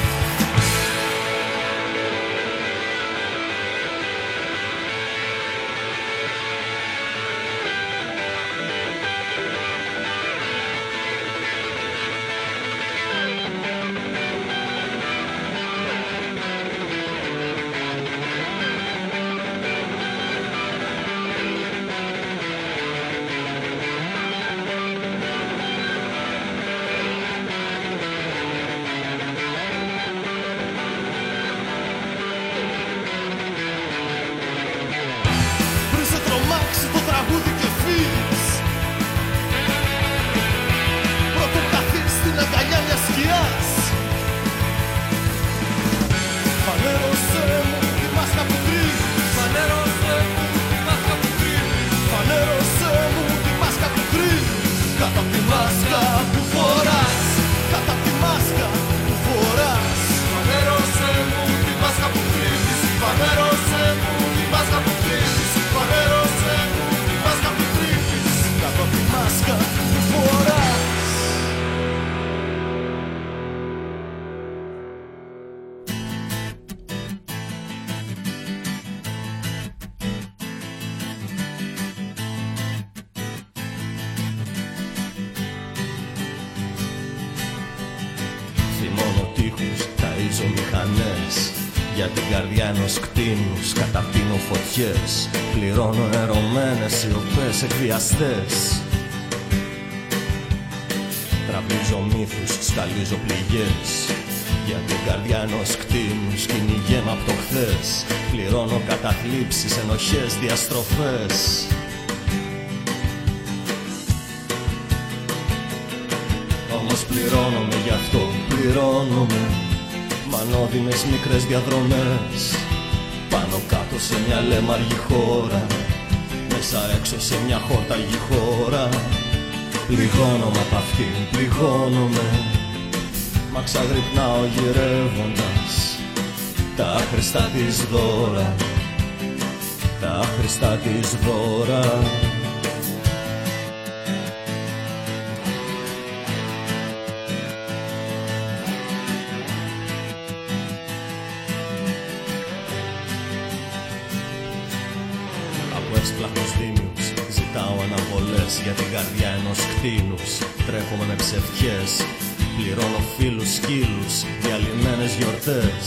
Speaker 1: Το τραγούδι και φύγεις, πρώτο καθείς στην αγκαλιά μιας σκιάς. Φανέρωσέ μου τη μάσκα που κρύβεις. Φανέρωσέ μου τη μάσκα που κρύβεις. Φανέρωσέ μου τη μάσκα που κρύβεις. Κάτω απ' τη μάσκα που φοράς. Κάτω απ' τη μάσκα που φοράς. Φανέρωσέ μου τη μάσκα που κρύβεις. Φανέρωσέ μου τη μάσκα που κρύβεις. Φανέρωσέ μου τη μάσκα που κρύβεις. Κάτω απ' τη μάσκα που φοράς.
Speaker 5: Θυμώνω τείχους, ταΐζω μηχανές. Για την καρδιά ενός κτήνους καταπίνω φωτιές. Πληρώνω ερωμένες σιωπές εκβιαστές. Τραβήζω μύθους, σκαλίζω πληγές. Για την καρδιά ενός κτήνους κυνηγέμαι απ' το χθες. Πληρώνω καταθλίψεις, ενοχές, διαστροφές. Όμως πληρώνομαι γι' αυτό, πληρώνομαι. Μ' ανώδυνες μικρές διαδρομές. Πάνω κάτω σε μια λέμαργη χώρα. Μέσα έξω σε μια χόρταγη χώρα. Πληγώνομαι απ' αυτήν, πληγώνομαι. Μα ξαγρυπνάω γυρεύοντας τα άχρηστα της δώρα. Τα άχρηστα της δώρα. εύσπλαχνους δίμιους. Ζητάω αναβολές για την καρδιά ενός κτήνους. Τρέχομαι με ψευτιές, πληρώνω φίλους σκύλους, διαλυμένες γιορτές.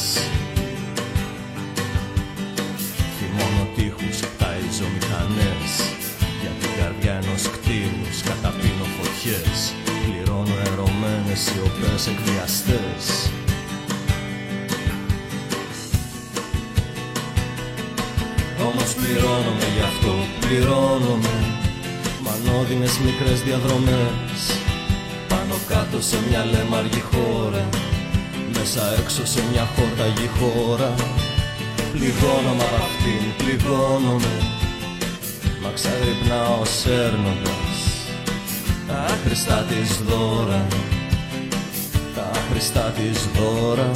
Speaker 5: Θυμώνω τείχους, ταΐζω μηχανές. Για την καρδιά ενός κτήνους καταπίνω φωτιές. Πληρώνω ερωμένες σιωπές εκβιαστές. Όμως πληρώνομαι γι' αυτό, πληρώνομαι. Μανώδυνες μικρές διαδρομές, πάνω κάτω σε μια λέμαργη χώρα, μέσα έξω σε μια χόρταγη χώρα. Πληγώνομαι απ' αυτήν, πληγώνομαι, μα ξαγρυπνάω σέρνοντας τα άχρηστά της δώρα, τα άχρηστά της δώρα.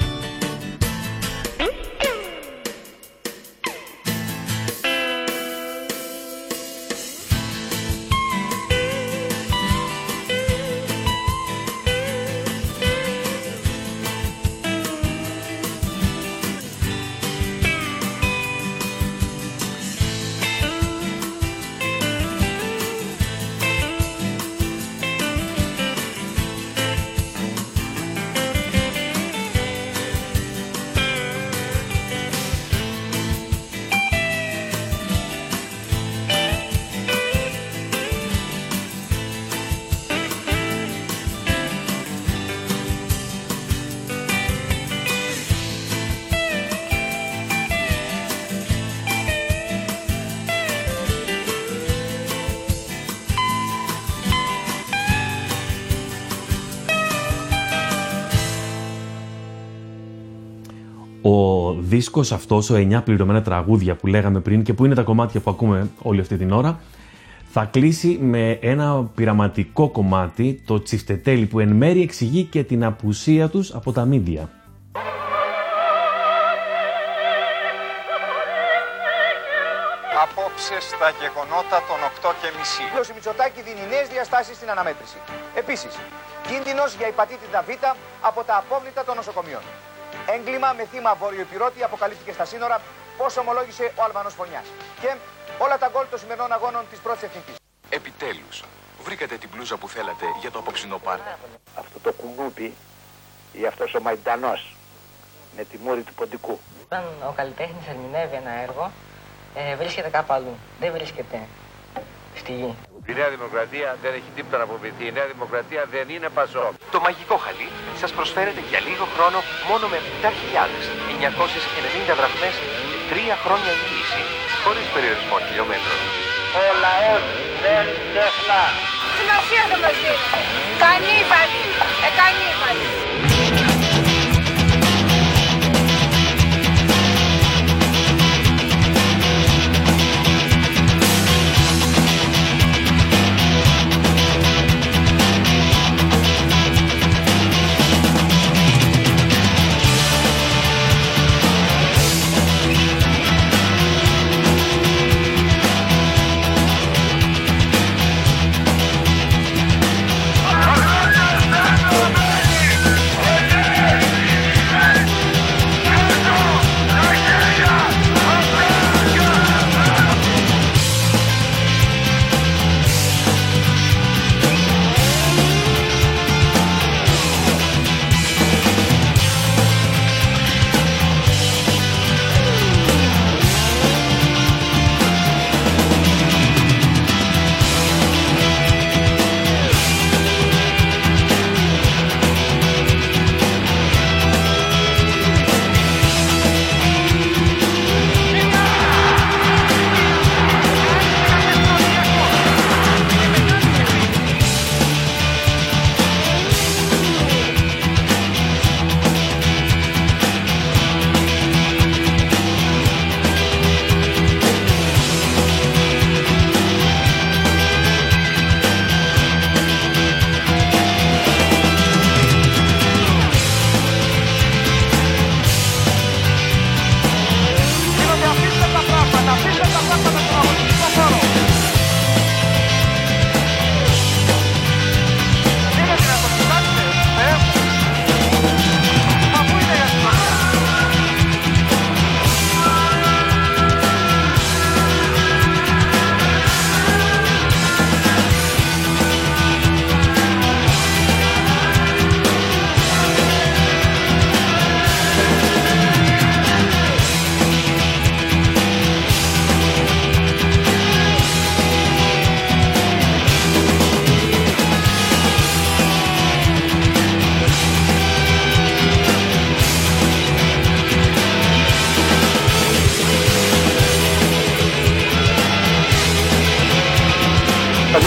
Speaker 3: Ο δίσκος αυτός, ο εννιά πληρωμένα τραγούδια που λέγαμε πριν και που είναι τα κομμάτια που ακούμε όλη αυτή την ώρα, θα κλείσει με ένα πειραματικό κομμάτι, το Τσιφτετέλι, που εν μέρει εξηγεί και την απουσία τους από τα μίντια.
Speaker 6: Απόψε στα γεγονότα των οκτώ και μισή.
Speaker 7: Ο Μητσοτάκη δίνει νέες διαστάσεις στην αναμέτρηση. Επίσης, κίνδυνος για υπατήτητα Β από τα απόβλητα των νοσοκομείων. Έγκλημα με θύμα Βορειοϊπειρώτη αποκαλύφθηκε στα σύνορα, πώς ομολόγησε ο Αλβανός Φωνιάς. Και όλα τα γκολ των σημερινών αγώνων της πρώτης εθνικής.
Speaker 6: Επιτέλους, βρήκατε την μπλούζα που θέλατε για το απόψινό πάρτι.
Speaker 7: Αυτό το κουνούπι ή αυτός ο μαϊντανός με τη μούρη του ποντικού.
Speaker 8: Όταν ο καλλιτέχνης ερμηνεύει ένα έργο, ε, βρίσκεται κάπου αλλού. Δεν βρίσκεται στη γη.
Speaker 9: Η Νέα Δημοκρατία δεν έχει τίποτα να αποβηθεί. Η Νέα Δημοκρατία δεν είναι πασό.
Speaker 6: Το μαγικό χαλί σας προσφέρεται για λίγο χρόνο μόνο με επτά χιλιάδες εννιακόσιες ενενήντα δραχμές και τρία χρόνια εγγύηση, χωρίς περιορισμό χιλιόμετρων.
Speaker 7: Ο λαός δεν ξεχνά.
Speaker 2: Σημασία δεν μας δίνει. Κανίβαλοι. Ε, κανίβαλοι.
Speaker 7: Hey!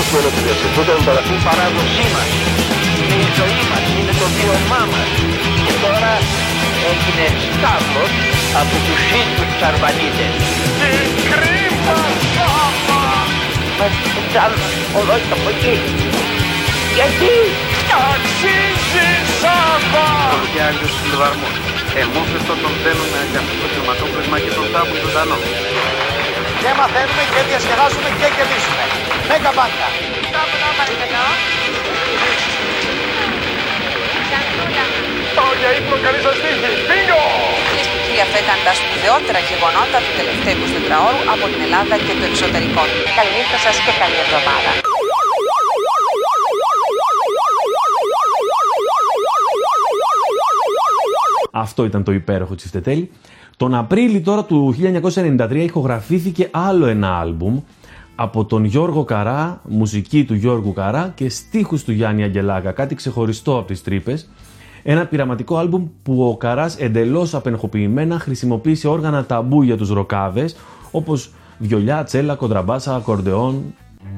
Speaker 9: επανάσταση ολοκλήρωσε. Τούτο είναι η παράδοσή μας, είναι η ζωή μας, είναι το βίωμά μας. Και τώρα έγινε σταύρος από τους ίδιους τους Αρβανίτες. Την κρύβα σάφα! Μας ψάλουν ολόκληρο από εκεί. Γιατί αξίζει σάφα!
Speaker 10: Όλο και άλλους λιβαρμούς. Εμούφευτο τον θέλουμε για αυτό το χρηματόπλευμα και τον τάπου ζωντανό.
Speaker 7: Και μαθαίνουμε και διασκεδάζουμε και κερδίσουμε. Μέγα μπάνκα.
Speaker 2: Τρόπνο παρακαλώ. Σαντούλα.
Speaker 9: Πάω για ύπνο, καλή σας τύχη. Μπίνγκο!
Speaker 11: Κυρίες και κύριοι, αυτά ήταν τα σπουδαιότερα γεγονότα του τελευταίου εικοσιτετράωρου από την Ελλάδα και το εξωτερικό. Καληνύχτα σας και καλή εβδομάδα.
Speaker 3: Αυτό ήταν το υπέροχο Τσιφτετέλη. Τον Απρίλη τώρα του χίλια εννιακόσια ενενήντα τρία ηχογραφήθηκε άλλο ένα άλμπουμ από τον Γιώργο Καρά, μουσική του Γιώργου Καρά και στίχους του Γιάννη Αγγελάκα, κάτι ξεχωριστό από τις τρύπες. Ένα πειραματικό άλμπουμ που ο Καράς εντελώς απενεχοποιημένα χρησιμοποίησε όργανα ταμπού για τους ροκάδες, όπως βιολιά, τσέλα, κοντραμπάσα, ακορντεόν.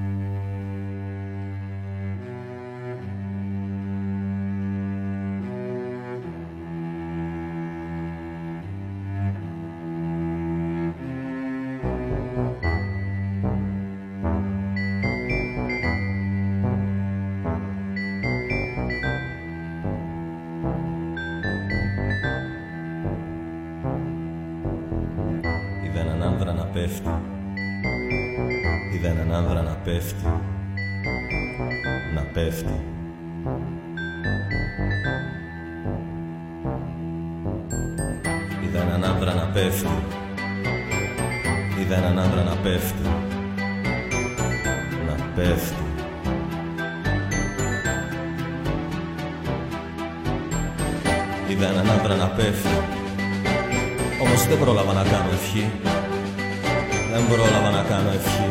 Speaker 5: Είδα έναν άνδρα να πέφτει. Είδα έναν άνδρα να πέφτει. Να πέφτει. Είδα έναν άνδρα να πέφτει. Είδα έναν άνδρα να πέφτει. Να πέφτει. Είδα έναν άνδρα να πέφτει. Όμως δεν πρόλαβα να κάνω ευχή. Δεν πρόλαβα να κάνω ευχή.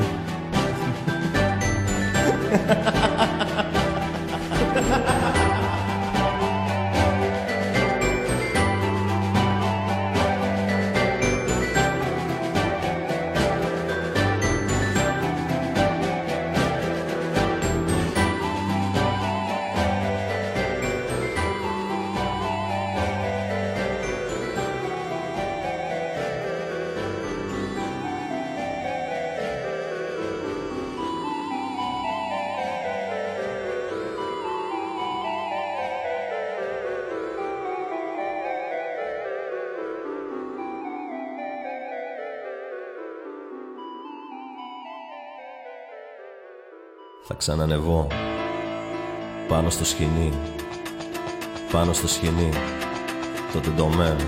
Speaker 5: Θα ξανανεβώ πάνω στο σκηνή, πάνω στο σκηνή, το τεντωμένο.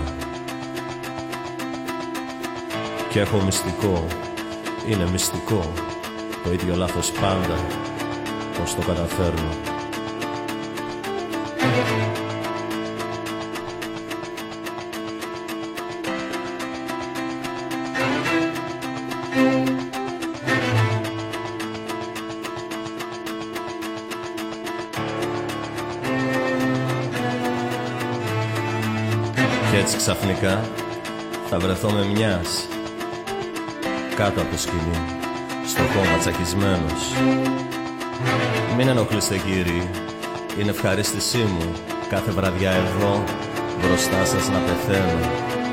Speaker 5: Και έχω μυστικό, είναι μυστικό, το ίδιο λάθος πάντα, πως το καταφέρνω. Κι έτσι ξαφνικά θα βρεθώ με μιας κάτω από το σκηνή, στο κόμμα τσακισμένος. Μην ενοχλείστε κύριοι, είναι ευχαρίστησή μου κάθε βραδιά εδώ μπροστά σας να πεθαίνω.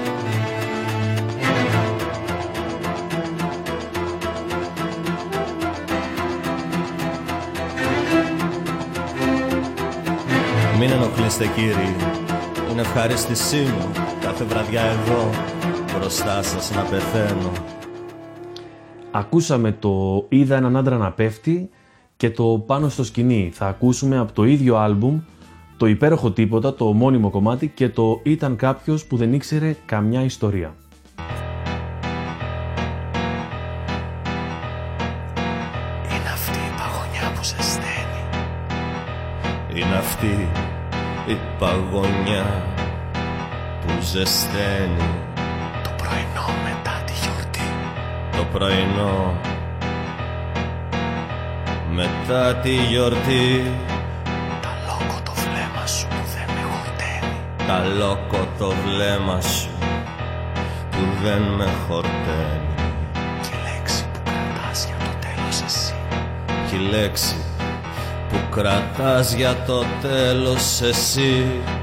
Speaker 5: Μην ενοχλείστε κύριοι, είναι ευχαρίστησή μου κάθε βραδιά εδώ μπροστά σας να πεθαίνω.
Speaker 3: Ακούσαμε το «Είδα έναν άντρα να πέφτει» και το «Πάνω στο σκηνή». Θα ακούσουμε από το ίδιο άλμπουμ το «Υπέροχο τίποτα», το ομώνυμο κομμάτι, και το «Ήταν κάποιος που δεν ήξερε καμιά ιστορία».
Speaker 5: Είναι αυτή η παγωνιά που ζεσταίνει. Είναι αυτή η παγωνιά που ζεσταίνει. Το πρωινό μετά τη γιορτή. Το πρωινό μετά τη γιορτή. Τα λόκο το βλέμμα σου που δεν με χορταίνει. Τα λόκο το βλέμμα σου που δεν με χορταίνει. Και η λέξη που κρατάς για το τέλος εσύ. κι η λέξη που κρατάς για το τέλος εσύ.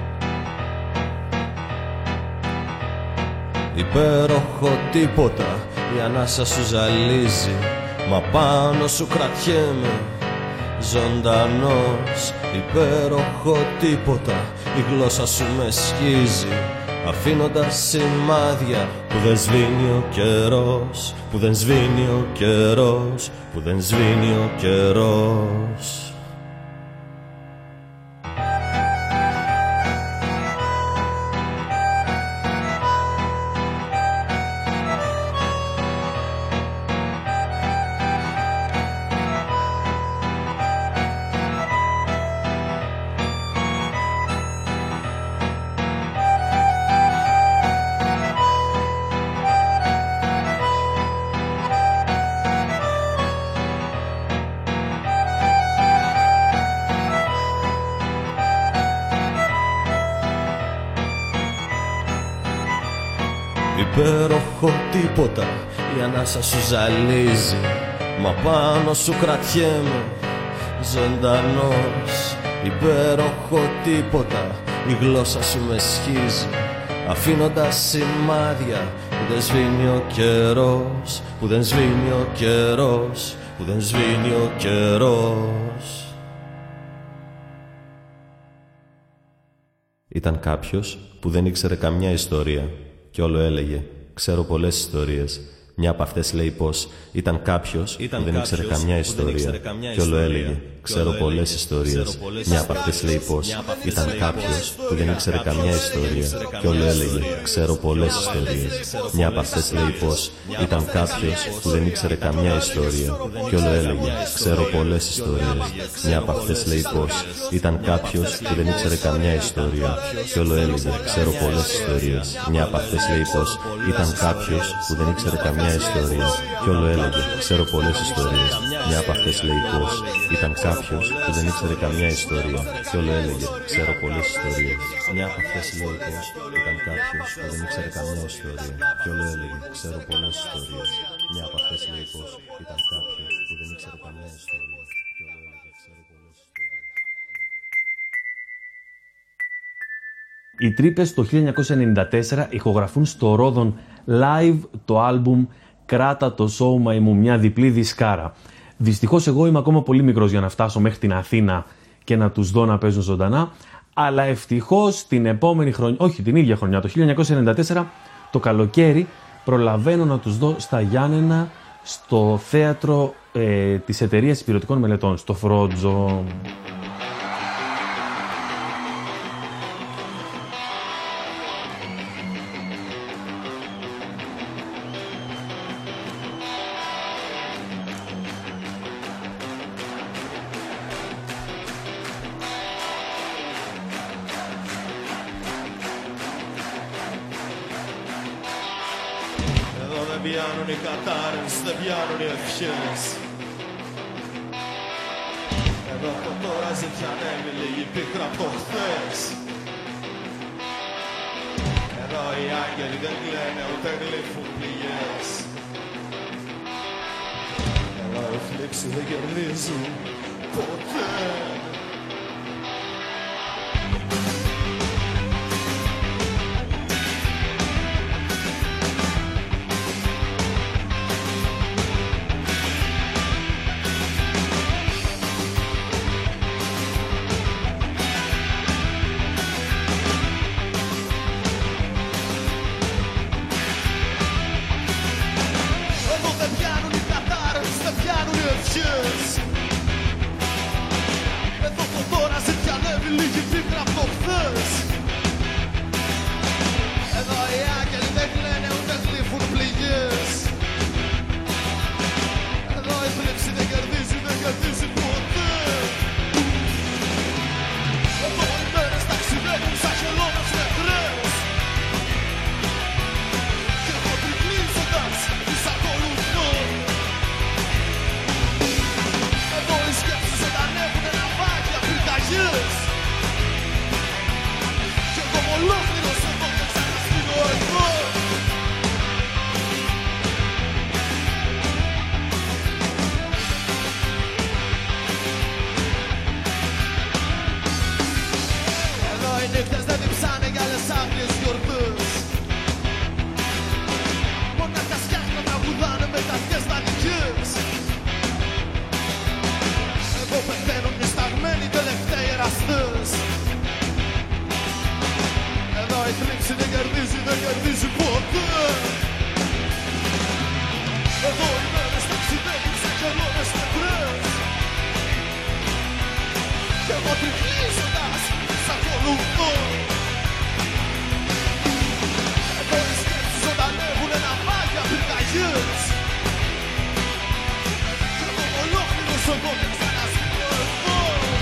Speaker 5: Υπέροχο τίποτα, η ανάσα σου ζαλίζει, μα πάνω σου κρατιέμαι ζωντανός. Υπέροχο τίποτα, η γλώσσα σου με σχίζει, αφήνοντας σημάδια που δεν σβήνει ο καιρός, που δεν σβήνει ο καιρός, που δεν σβήνει ο καιρός. Υπέροχο τίποτα, η ανάσα σου ζαλίζει, μα πάνω σου κρατιέμαι ζωντανός. Υπέροχο τίποτα, η γλώσσα σου με σχίζει, αφήνοντας σημάδια που δεν σβήνει ο καιρός, που δεν σβήνει ο καιρός, που δεν σβήνει ο καιρός. Ήταν κάποιος που δεν ήξερε καμιά ιστορία κι όλο έλεγε «Ξέρω πολλές ιστορίες». Μια από αυτές λέει πως ήταν κάποιος που δεν ήξερε καμιά ιστορία κι όλο έλεγε «Ξέρω πολλές ιστορίες». Μια από αυτές λέει πως ήταν κάποιος που δεν ήξερε καμιά ιστορία κι όλο έλεγε «Ξέρω πολλές ιστορίες». Μια από αυτές λέει πως ήταν κάποιος που δεν ήξερε καμιά ιστορία κι όλο έλεγε «Ξέρω πολλές ιστορίες». Μια από αυτές λέει πως ήταν κάποιος που δεν ήξερε καμιά ιστορία κι όλο έλεγε «Ξέρω πολλές ιστορίες». Μια από αυτές λέει πως ήταν κάποιος που δεν ήξερε καμιά ιστορία κι όλο έλεγε «Ξέρω πολλές ιστορίες». Μια από αυτές λέει πως ήταν κάποιος που δεν ήξερε καμιά ιστορία κι όλο έλεγε «Ξέρω πολλές ιστορίες». Μια από αυτές λέει πως ήταν κάποιος που δεν ήξερε καμιά ιστορία κι όλο έλεγε «Ξέρω πολλές ιστορίες». Μια από αυτές λέει πως ήταν κάποιος που δεν ήξερε καμιά ιστορία κι όλο έλεγε «Ξέρω πολλές ιστορίες».
Speaker 3: Οι Τρύπες το χίλια εννιακόσια ενενήντα τέσσερα ηχογραφούν στο Ρόδον live το άλμπουμ «Κράτα το σώμα μου», μια διπλή δισκάρα. Δυστυχώς εγώ είμαι ακόμα πολύ μικρός για να φτάσω μέχρι την Αθήνα και να τους δω να παίζουν ζωντανά, αλλά ευτυχώς την επόμενη χρονιά, όχι την ίδια χρονιά, το χίλια εννιακόσια ενενήντα τέσσερα, το καλοκαίρι, προλαβαίνω να τους δω στα Γιάννενα, στο θέατρο ε, της Εταιρείας Υπηρετικών Μελετών, στο Φρότζο.
Speaker 1: Δεν πιάνουν οι κατάρες, δεν πιάνουν οι ευχές. Εδώ από τώρα ζητιανεύει λίγη πίκρα από το χθες. Εδώ οι άγγελοι δεν κλαίνε ούτε γλύφουν πληγές. Εδώ οι φλήξοι δεν κερδίζουν ποτέ. Εδώ το τώρα ζητιανεύει λίγη πίκρα από το χθες. Εδώ οι άγγελοι δεν κλαίνε ούτε γλύφουν πληγές. Εδώ η θλίψη δεν κερδίζει, δεν κερδίζει ποτέ. Εδώ οι μέρες ταξιδεύουν σαν χελώνες νεκρές. Και εγώ τρικλίζοντας τις ακολουθώ. τις άγριες γιορτές. Μονάχα σκιάχνα τραγουδάνε με τα αρχές δανεικές. Εδώ πεθαίνουν οι σταγμένοι τελευταίοι εραστές. Εδώ η θλίψη δεν κερδίζει, δεν κερδίζει ποτέ. Εδώ οι μέρες ταξιδεύουν σε χελώνες νεκρές. Κι εγώ τριχύζοντας σ' ακολουθώ. Εδώ οι σκέψεις ζωντανεύουνε να μάγια πυρκαγιές. Κι εγώ ολόκληρος εγώ δεν ξανασπώ εδώ.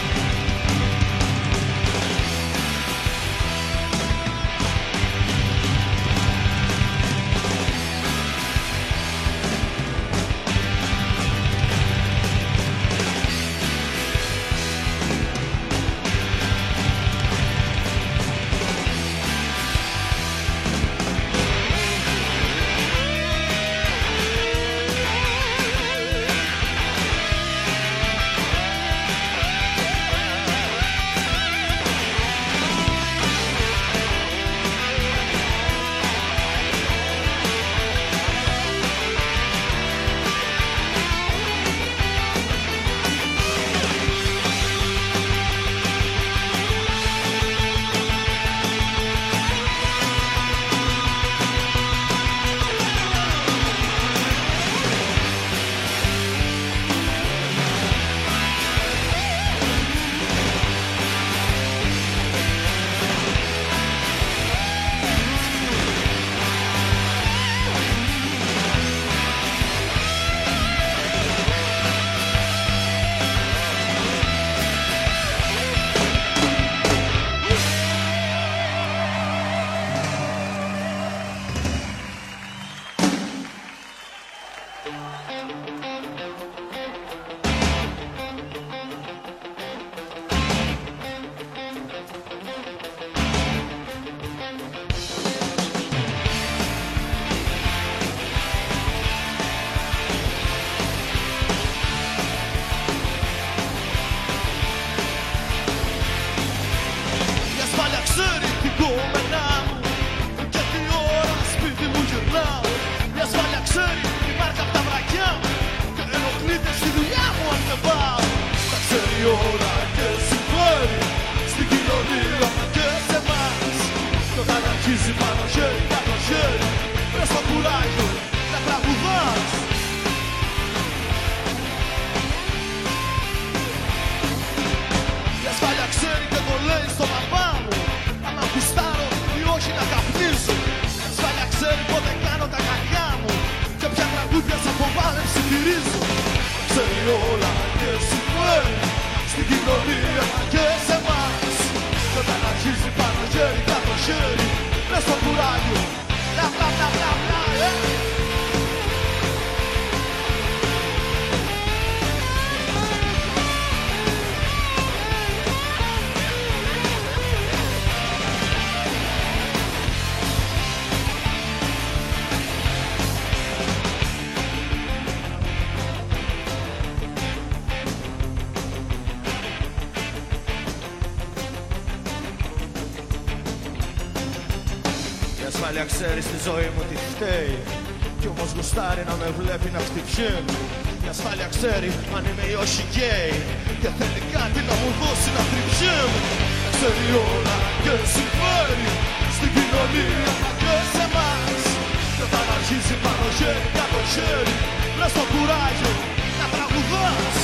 Speaker 12: ασφάλεια ξέρει στη ζωή μου τι φταίει. Κι όμως γουστάρει να με βλέπει να χτυπιέμαι. Η ασφάλεια ξέρει αν είμαι ή όχι γκέι. Και θέλει κάτι να μου δώσει να τριψιέμαι. Ξέρει όλα και συμφέρει στην κοινωνία και σε εμάς. Και όταν αρχίζει πάνω χέρι κάτω χέρι, λες το κουράγιο να τραγουδάς.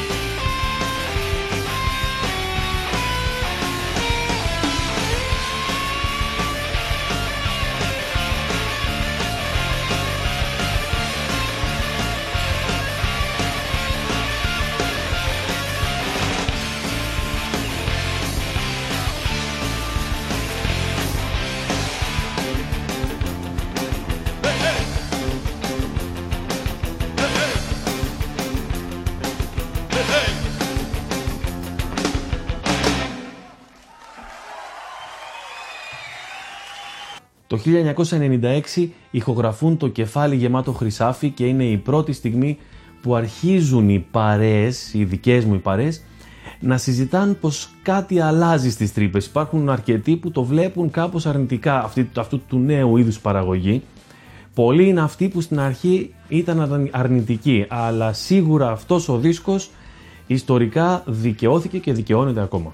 Speaker 3: Το χίλια εννιακόσια ενενήντα έξι ηχογραφούν το Κεφάλι γεμάτο χρυσάφι και είναι η πρώτη στιγμή που αρχίζουν οι παρέες, οι δικές μου οι παρέες, να συζητάνε πως κάτι αλλάζει στις τρύπες. Υπάρχουν αρκετοί που το βλέπουν κάπως αρνητικά αυτή, αυτού του νέου είδους παραγωγή. Πολλοί είναι αυτοί που στην αρχή ήταν αρνητικοί, αλλά σίγουρα αυτός ο δίσκος ιστορικά δικαιώθηκε και δικαιώνεται ακόμα.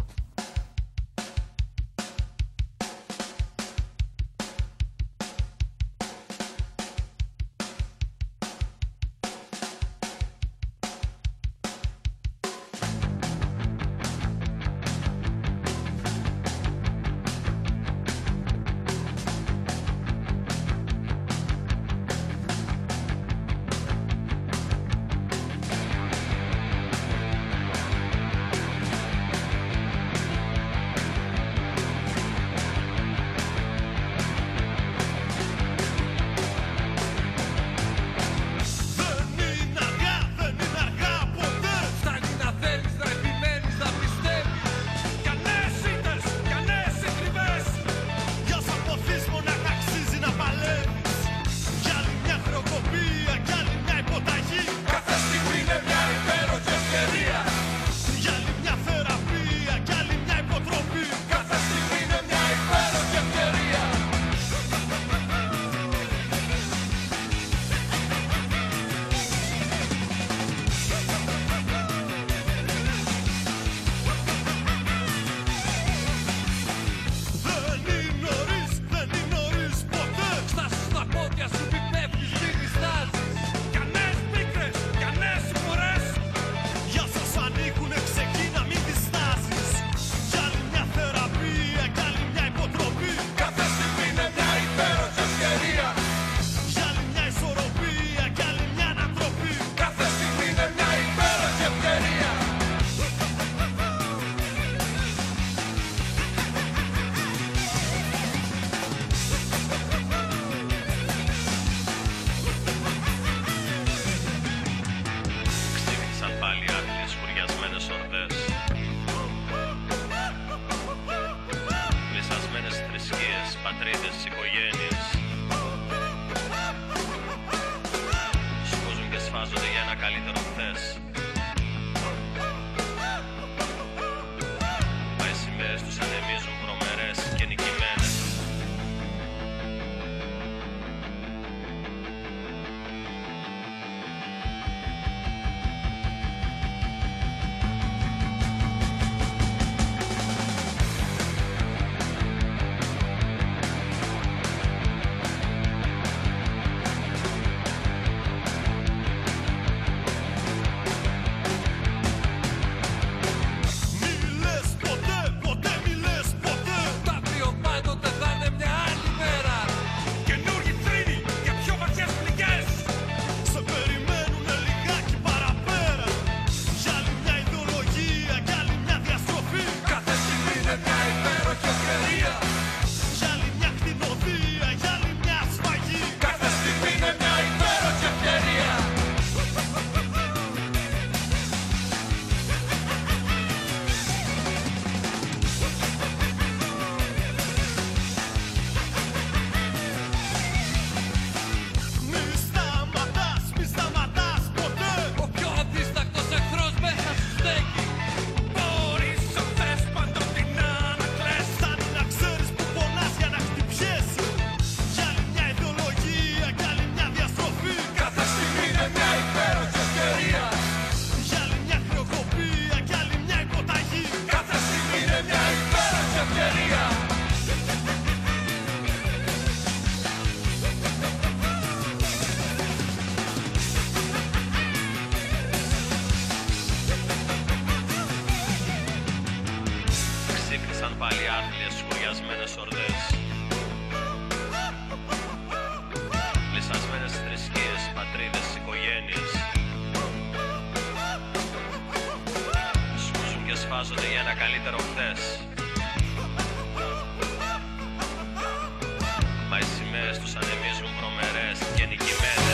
Speaker 5: ετοιμάζονται για ένα καλύτερο χθες. Μα οι σημαίες τους ανεμίζουν βρωμερές και νικημένες.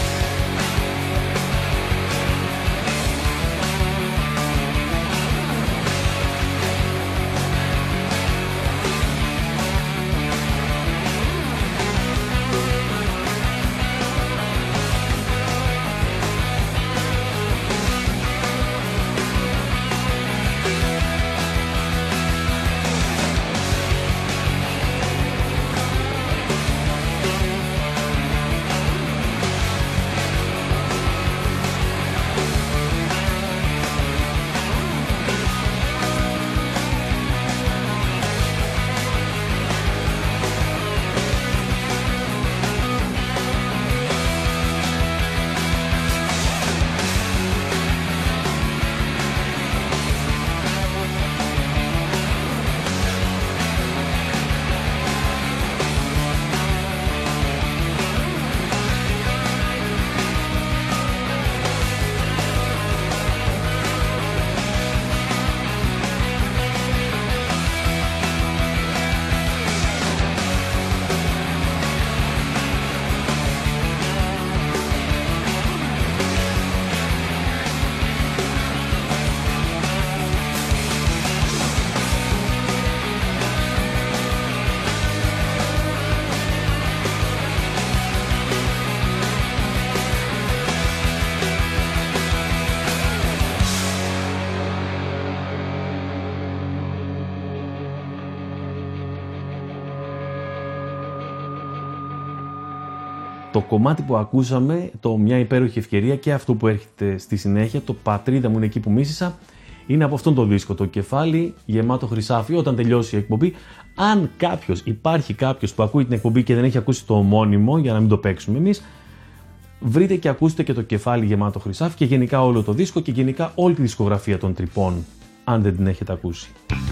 Speaker 3: Το κομμάτι που ακούσαμε, το «Μια υπέροχη ευκαιρία» και αυτό που έρχεται στη συνέχεια, το «Πατρίδα μου είναι εκεί που μίσησα», είναι από αυτόν τον δίσκο, το κεφάλι γεμάτο χρυσάφι. Όταν τελειώσει η εκπομπή, αν κάποιος, υπάρχει κάποιος που ακούει την εκπομπή και δεν έχει ακούσει το ομώνυμο, για να μην το παίξουμε εμείς, βρείτε και ακούστε και το κεφάλι γεμάτο χρυσάφι και γενικά όλο το δίσκο και γενικά όλη τη δισκογραφία των Τρυπών, αν δεν την έχετε ακούσει.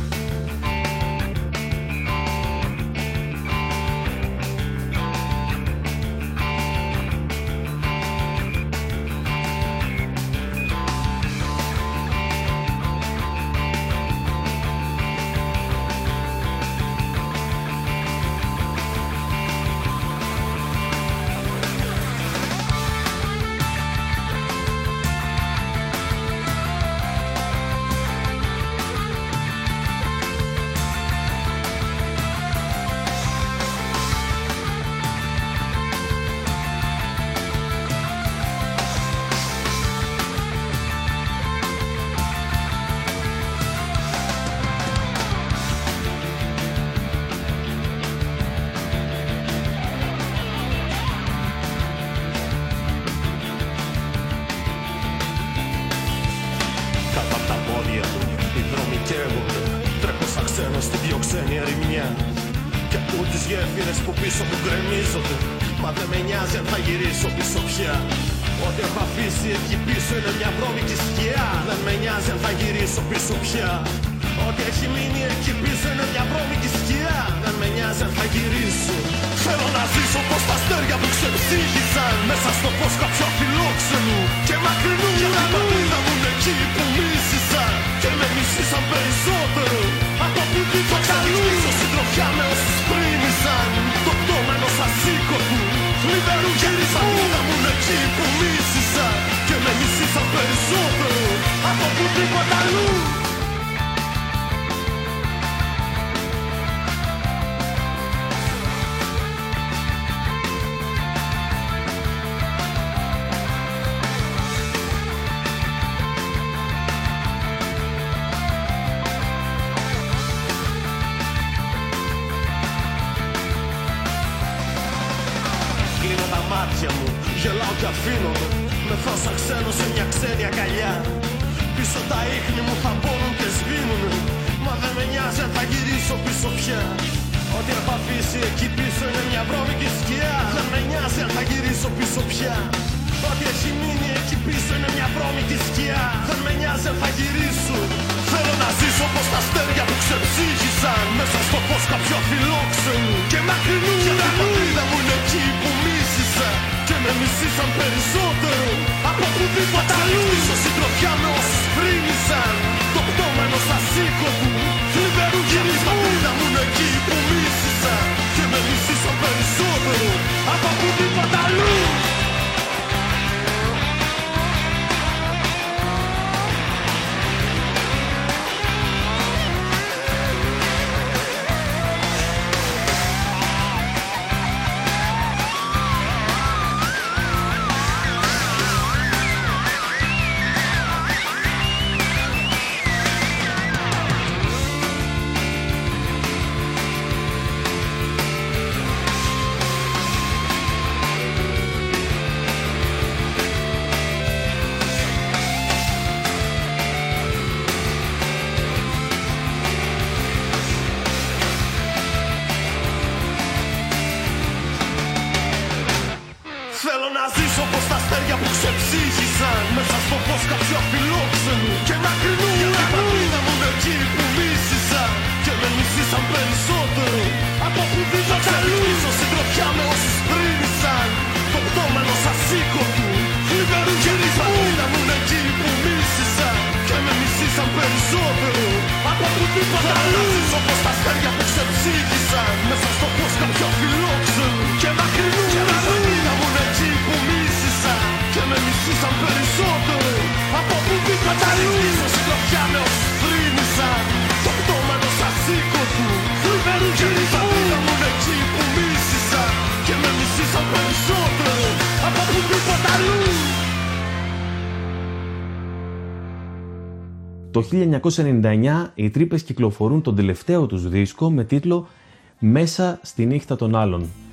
Speaker 3: Το χίλια εννιακόσια ενενήντα εννιά οι Τρύπες κυκλοφορούν τον τελευταίο τους δίσκο με τίτλο «Μέσα στη νύχτα των άλλων».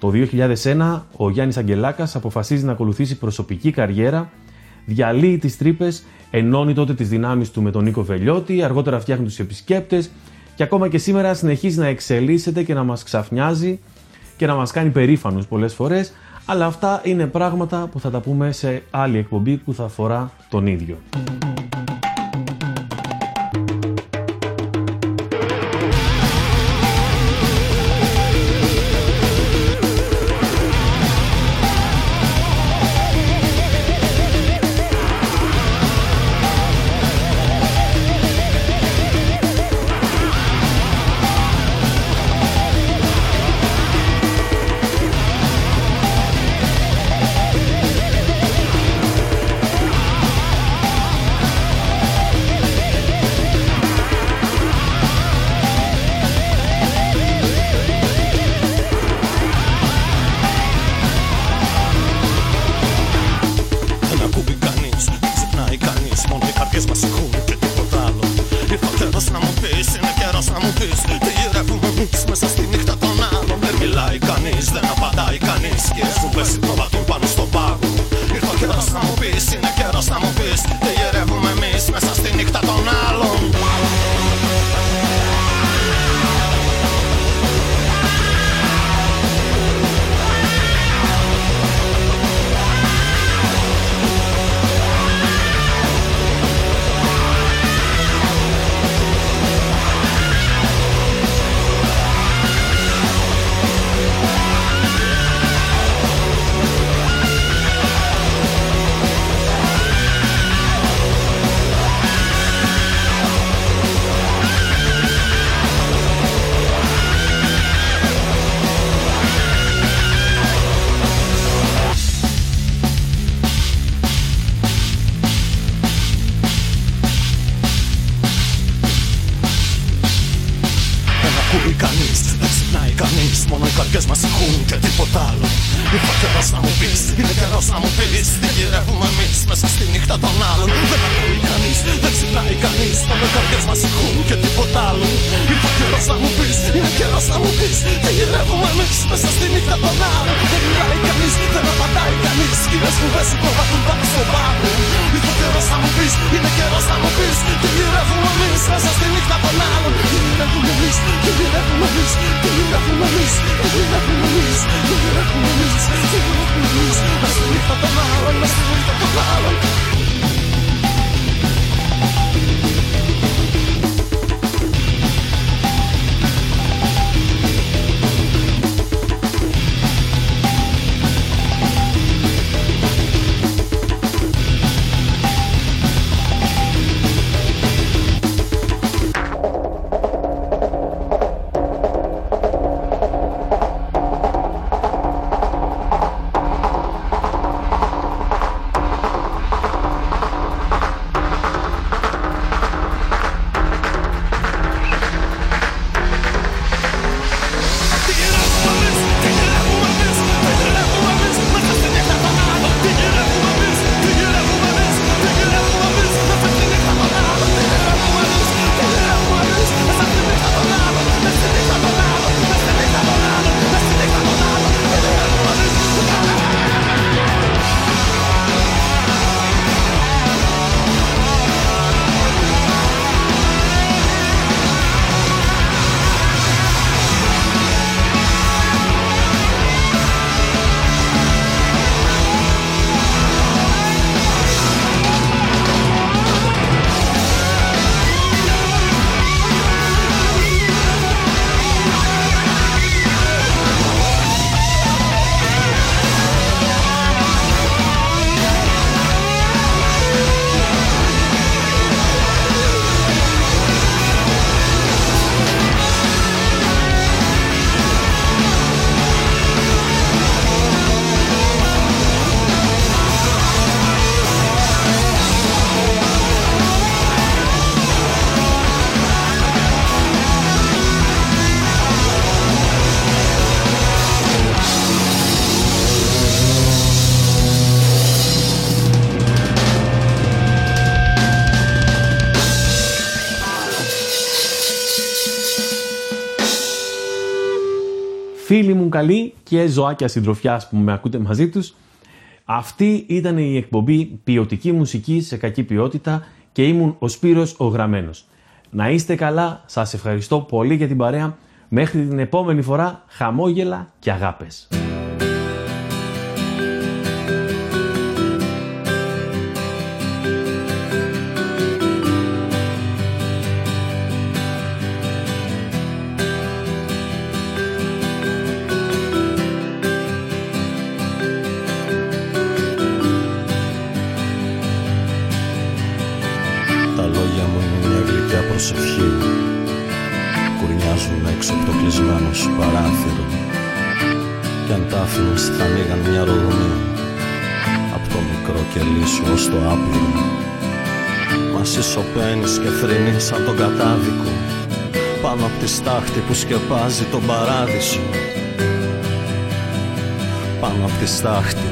Speaker 3: Το δύο χιλιάδες ένα ο Γιάννης Αγγελάκας αποφασίζει να ακολουθήσει προσωπική καριέρα, διαλύει τις τρύπες, ενώνει τότε τις δυνάμεις του με τον Νίκο Βελιώτη, αργότερα φτιάχνει τους Επισκέπτες και ακόμα και σήμερα συνεχίζει να εξελίσσεται και να μας ξαφνιάζει και να μας κάνει περήφανους πολλές φορές, αλλά αυτά είναι πράγματα που θα τα πούμε σε άλλη εκπομπή που θα αφορά τον ίδιο. Φίλοι μου καλοί και ζωάκια συντροφιάς που με ακούτε μαζί τους, αυτή ήταν η εκπομπή Ποιοτική Μουσική σε Κακή Ποιότητα και ήμουν ο Σπύρος ο Γραμμένος. Να είστε καλά, σας ευχαριστώ πολύ για την παρέα. Μέχρι την επόμενη φορά, χαμόγελα και αγάπες.
Speaker 13: Προσευχή κουρνιάζουν έξω από το κλεισμένο σου παράθυρο κι αν τα άφηνες θα ανοίγαν μια ρογμή από το μικρό κελί σου ως το άπειρο. Μα εσύ σωπαίνεις και θρηνείς σαν τον κατάδικο πάνω από τη στάχτη που σκεπάζει τον παράδεισο, πάνω από τη στάχτη.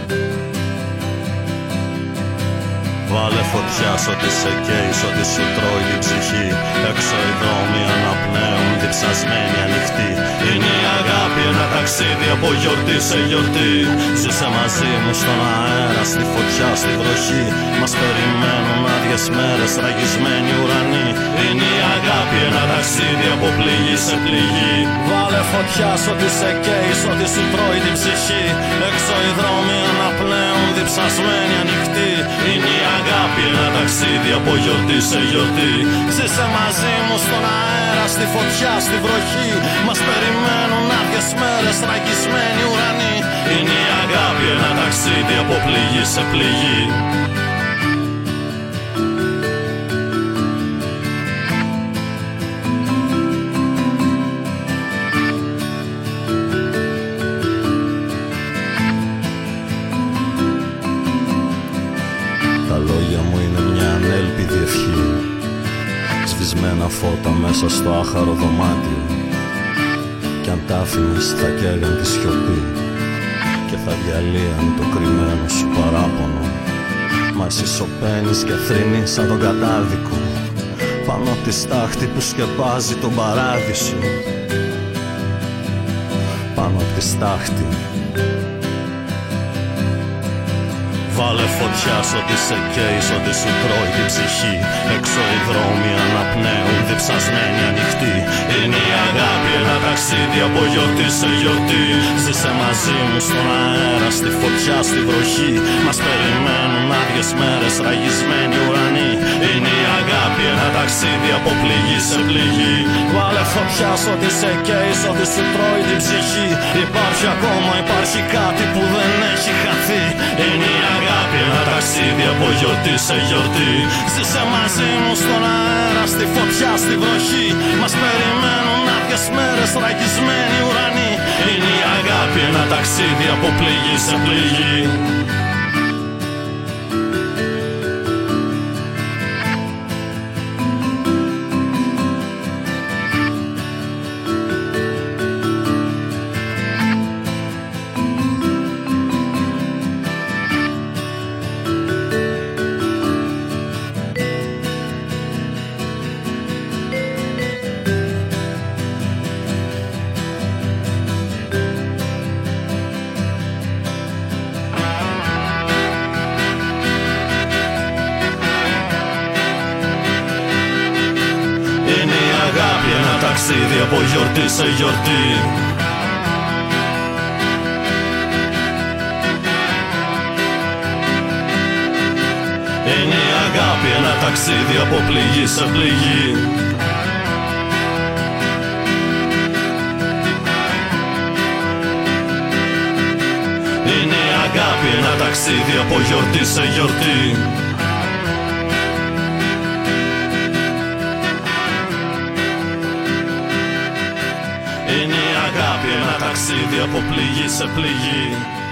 Speaker 13: Βάλε φωτιά σ' ό,τι σε καίει, σ' ό,τι σου τρώει την ψυχή. Έξω οι δρόμοι αναπνέουν, διψασμένοι ανοιχτοί. Είναι η αγάπη ένα ταξίδι από γιορτή σε γιορτή. Ζήσε μαζί μου στον αέρα, στη φωτιά, στη βροχή. Μας περιμένουν άδειες μέρες, ραγισμένοι ουρανοί. Είναι η αγάπη ένα ταξίδι από πληγή σε πληγή. Βάλε φωτιά σ' ό,τι σε καίει, σ' ό,τι σου τρώει την ψυχή. Έξω οι δρόμοι αναπνέουν, διψασμένοι ανοιχτοί. Είναι η αγάπη ένα ταξίδι από γιορτή σε γιορτή. Ζήσε μαζί μου στον αέρα, στη φωτιά, στη βροχή. Μας περιμένουν άδειες μέρες, ραγισμένοι ουρανοί. Είναι η αγάπη ένα ταξίδι από πληγή σε πληγή. Σβησμένα φώτα μέσα στο άχαρο δωμάτιο κι αν τ' άφηνες θα καίγαν τη σιωπή και θα διαλύαν το κρυμμένο σου παράπονο. Μα εσύ σωπαίνεις και θρηνείς σαν τον κατάδικο πάνω από τη στάχτη που σκεπάζει τον παράδεισο, πάνω από τη στάχτη. Βάλε φωτιά σ' ό,τι σε καίει, σ' ό,τι σου τρώει την ψυχή. Έξω οι δρόμοι αναπνέουν, διψασμένοι ανοιχτοί. Είναι η αγάπη ένα ταξίδι από γιορτή σε γιορτή. Ζήσε μαζί μου στον αέρα, στη φωτιά, στη βροχή. Μας περιμένουν άδειες μέρες, ραγισμένοι ουρανοί. Είναι η αγάπη ένα ταξίδι από πληγή σε πληγή. Βάλε φωτιά σ' ό,τι σε καίει, σ' ό,τι σου τρώει την ψυχή. Υπάρχει ακόμα, υπάρχει κάτι που δεν έχει χαθεί. Είναι η αγάπη ένα ταξίδι από γιορτή σε γιορτή. Ζήσε μαζί μου στον αέρα, στη φωτιά, στη βροχή. Μας περιμένουν άδειες μέρες, ραγισμένοι ουρανοί. Είναι η αγάπη ένα ταξίδι από πληγή σε πληγή. Ταξίδι από γιορτή σε γιορτή. Είναι η αγάπη ένα ταξίδι από πληγή σε πληγή. Είναι η αγάπη ένα ταξίδι από γιορτή σε γιορτή. Είναι η αγάπη ένα ταξίδι από πληγή σε πληγή.